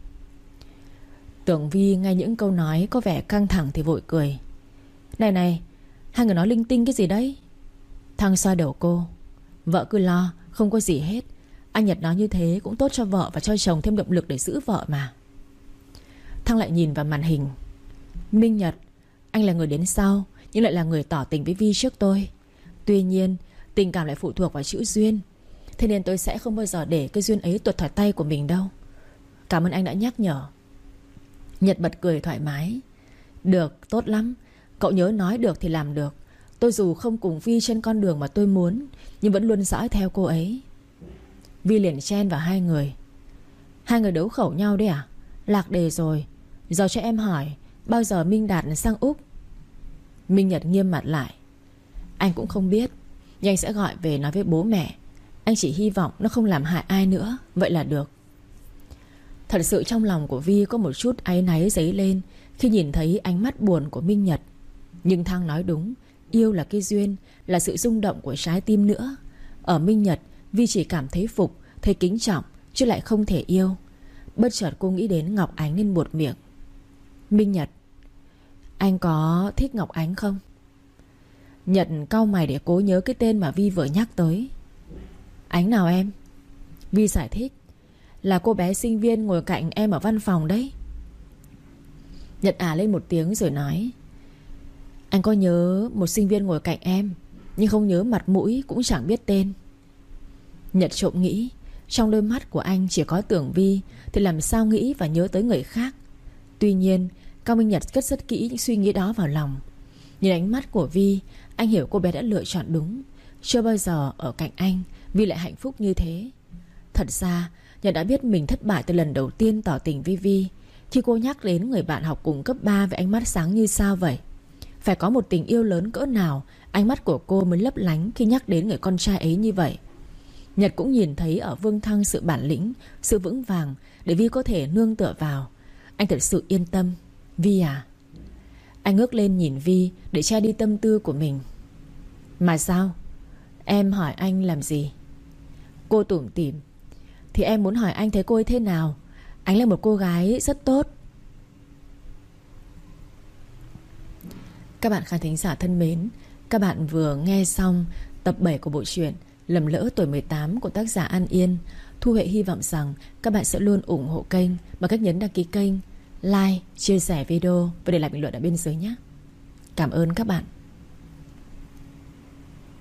Tưởng Vi nghe những câu nói có vẻ căng thẳng thì vội cười. Này này, hai người nói linh tinh cái gì đấy? Thăng xoa đầu cô. Vợ cứ lo, không có gì hết. Anh Nhật nói như thế cũng tốt cho vợ và cho chồng thêm động lực để giữ vợ mà. Thăng lại nhìn vào màn hình. Minh Nhật, anh là người đến sau, nhưng lại là người tỏ tình với Vi trước tôi. Tuy nhiên tình cảm lại phụ thuộc vào chữ duyên, thế nên tôi sẽ không bao giờ để cái duyên ấy tuột khỏi tay của mình đâu. Cảm ơn anh đã nhắc nhở. Nhật bật cười thoải mái. Được, tốt lắm. Cậu nhớ nói được thì làm được. Tôi dù không cùng Vi trên con đường mà tôi muốn, nhưng vẫn luôn dõi theo cô ấy. Vi liền chen vào hai người. Hai người đấu khẩu nhau đấy à? Lạc đề rồi. Giờ cho em hỏi, bao giờ Minh Đạt sang Úc? Minh Nhật nghiêm mặt lại. Anh cũng không biết, nhưng anh sẽ gọi về nói với bố mẹ. Anh chỉ hy vọng nó không làm hại ai nữa, vậy là được. Thật sự trong lòng của Vi có một chút áy náy dấy lên khi nhìn thấy ánh mắt buồn của Minh Nhật. Nhưng Thăng nói đúng, yêu là cái duyên, là sự rung động của trái tim nữa. Ở Minh Nhật, Vi chỉ cảm thấy phục, thấy kính trọng, chứ lại không thể yêu. Bất chợt cô nghĩ đến Ngọc Ánh nên buột miệng. Minh Nhật, anh có thích Ngọc Ánh không? Nhật cau mày để cố nhớ cái tên mà Vi vừa nhắc tới. Ánh nào em? Vi giải thích. Là cô bé sinh viên ngồi cạnh em ở văn phòng đấy. Nhật ả lên một tiếng rồi nói. Anh có nhớ một sinh viên ngồi cạnh em, nhưng không nhớ mặt mũi, cũng chẳng biết tên. Nhật trộm nghĩ, trong đôi mắt của anh chỉ có Tưởng Vi, thì làm sao nghĩ và nhớ tới người khác. Tuy nhiên Cao Minh Nhật cất rất kỹ những suy nghĩ đó vào lòng. Nhìn ánh mắt của Vi, anh hiểu cô bé đã lựa chọn đúng. Chưa bao giờ ở cạnh anh Vi lại hạnh phúc như thế. Thật ra Nhật đã biết mình thất bại từ lần đầu tiên tỏ tình với Vi, khi cô nhắc đến người bạn học cùng cấp ba với ánh mắt sáng như sao vậy. Phải có một tình yêu lớn cỡ nào ánh mắt của cô mới lấp lánh khi nhắc đến người con trai ấy như vậy. Nhật cũng nhìn thấy ở Vương Thăng sự bản lĩnh, sự vững vàng để Vi có thể nương tựa vào. Anh thật sự yên tâm. Vi à? Anh ngước lên nhìn Vi để che đi tâm tư của mình. Mà sao? Em hỏi anh làm gì? Cô tủm tỉm. Thì em muốn hỏi anh thấy cô ấy thế nào. Anh là một cô gái rất tốt. Các bạn khán thính giả thân mến, các bạn vừa nghe xong tập bảy của bộ truyện Lầm Lỡ Tuổi mười tám của tác giả An Yên. Thu Huệ hy vọng rằng các bạn sẽ luôn ủng hộ kênh bằng cách nhấn đăng ký kênh, like, chia sẻ video và để lại bình luận ở bên dưới nhé. Cảm ơn các bạn.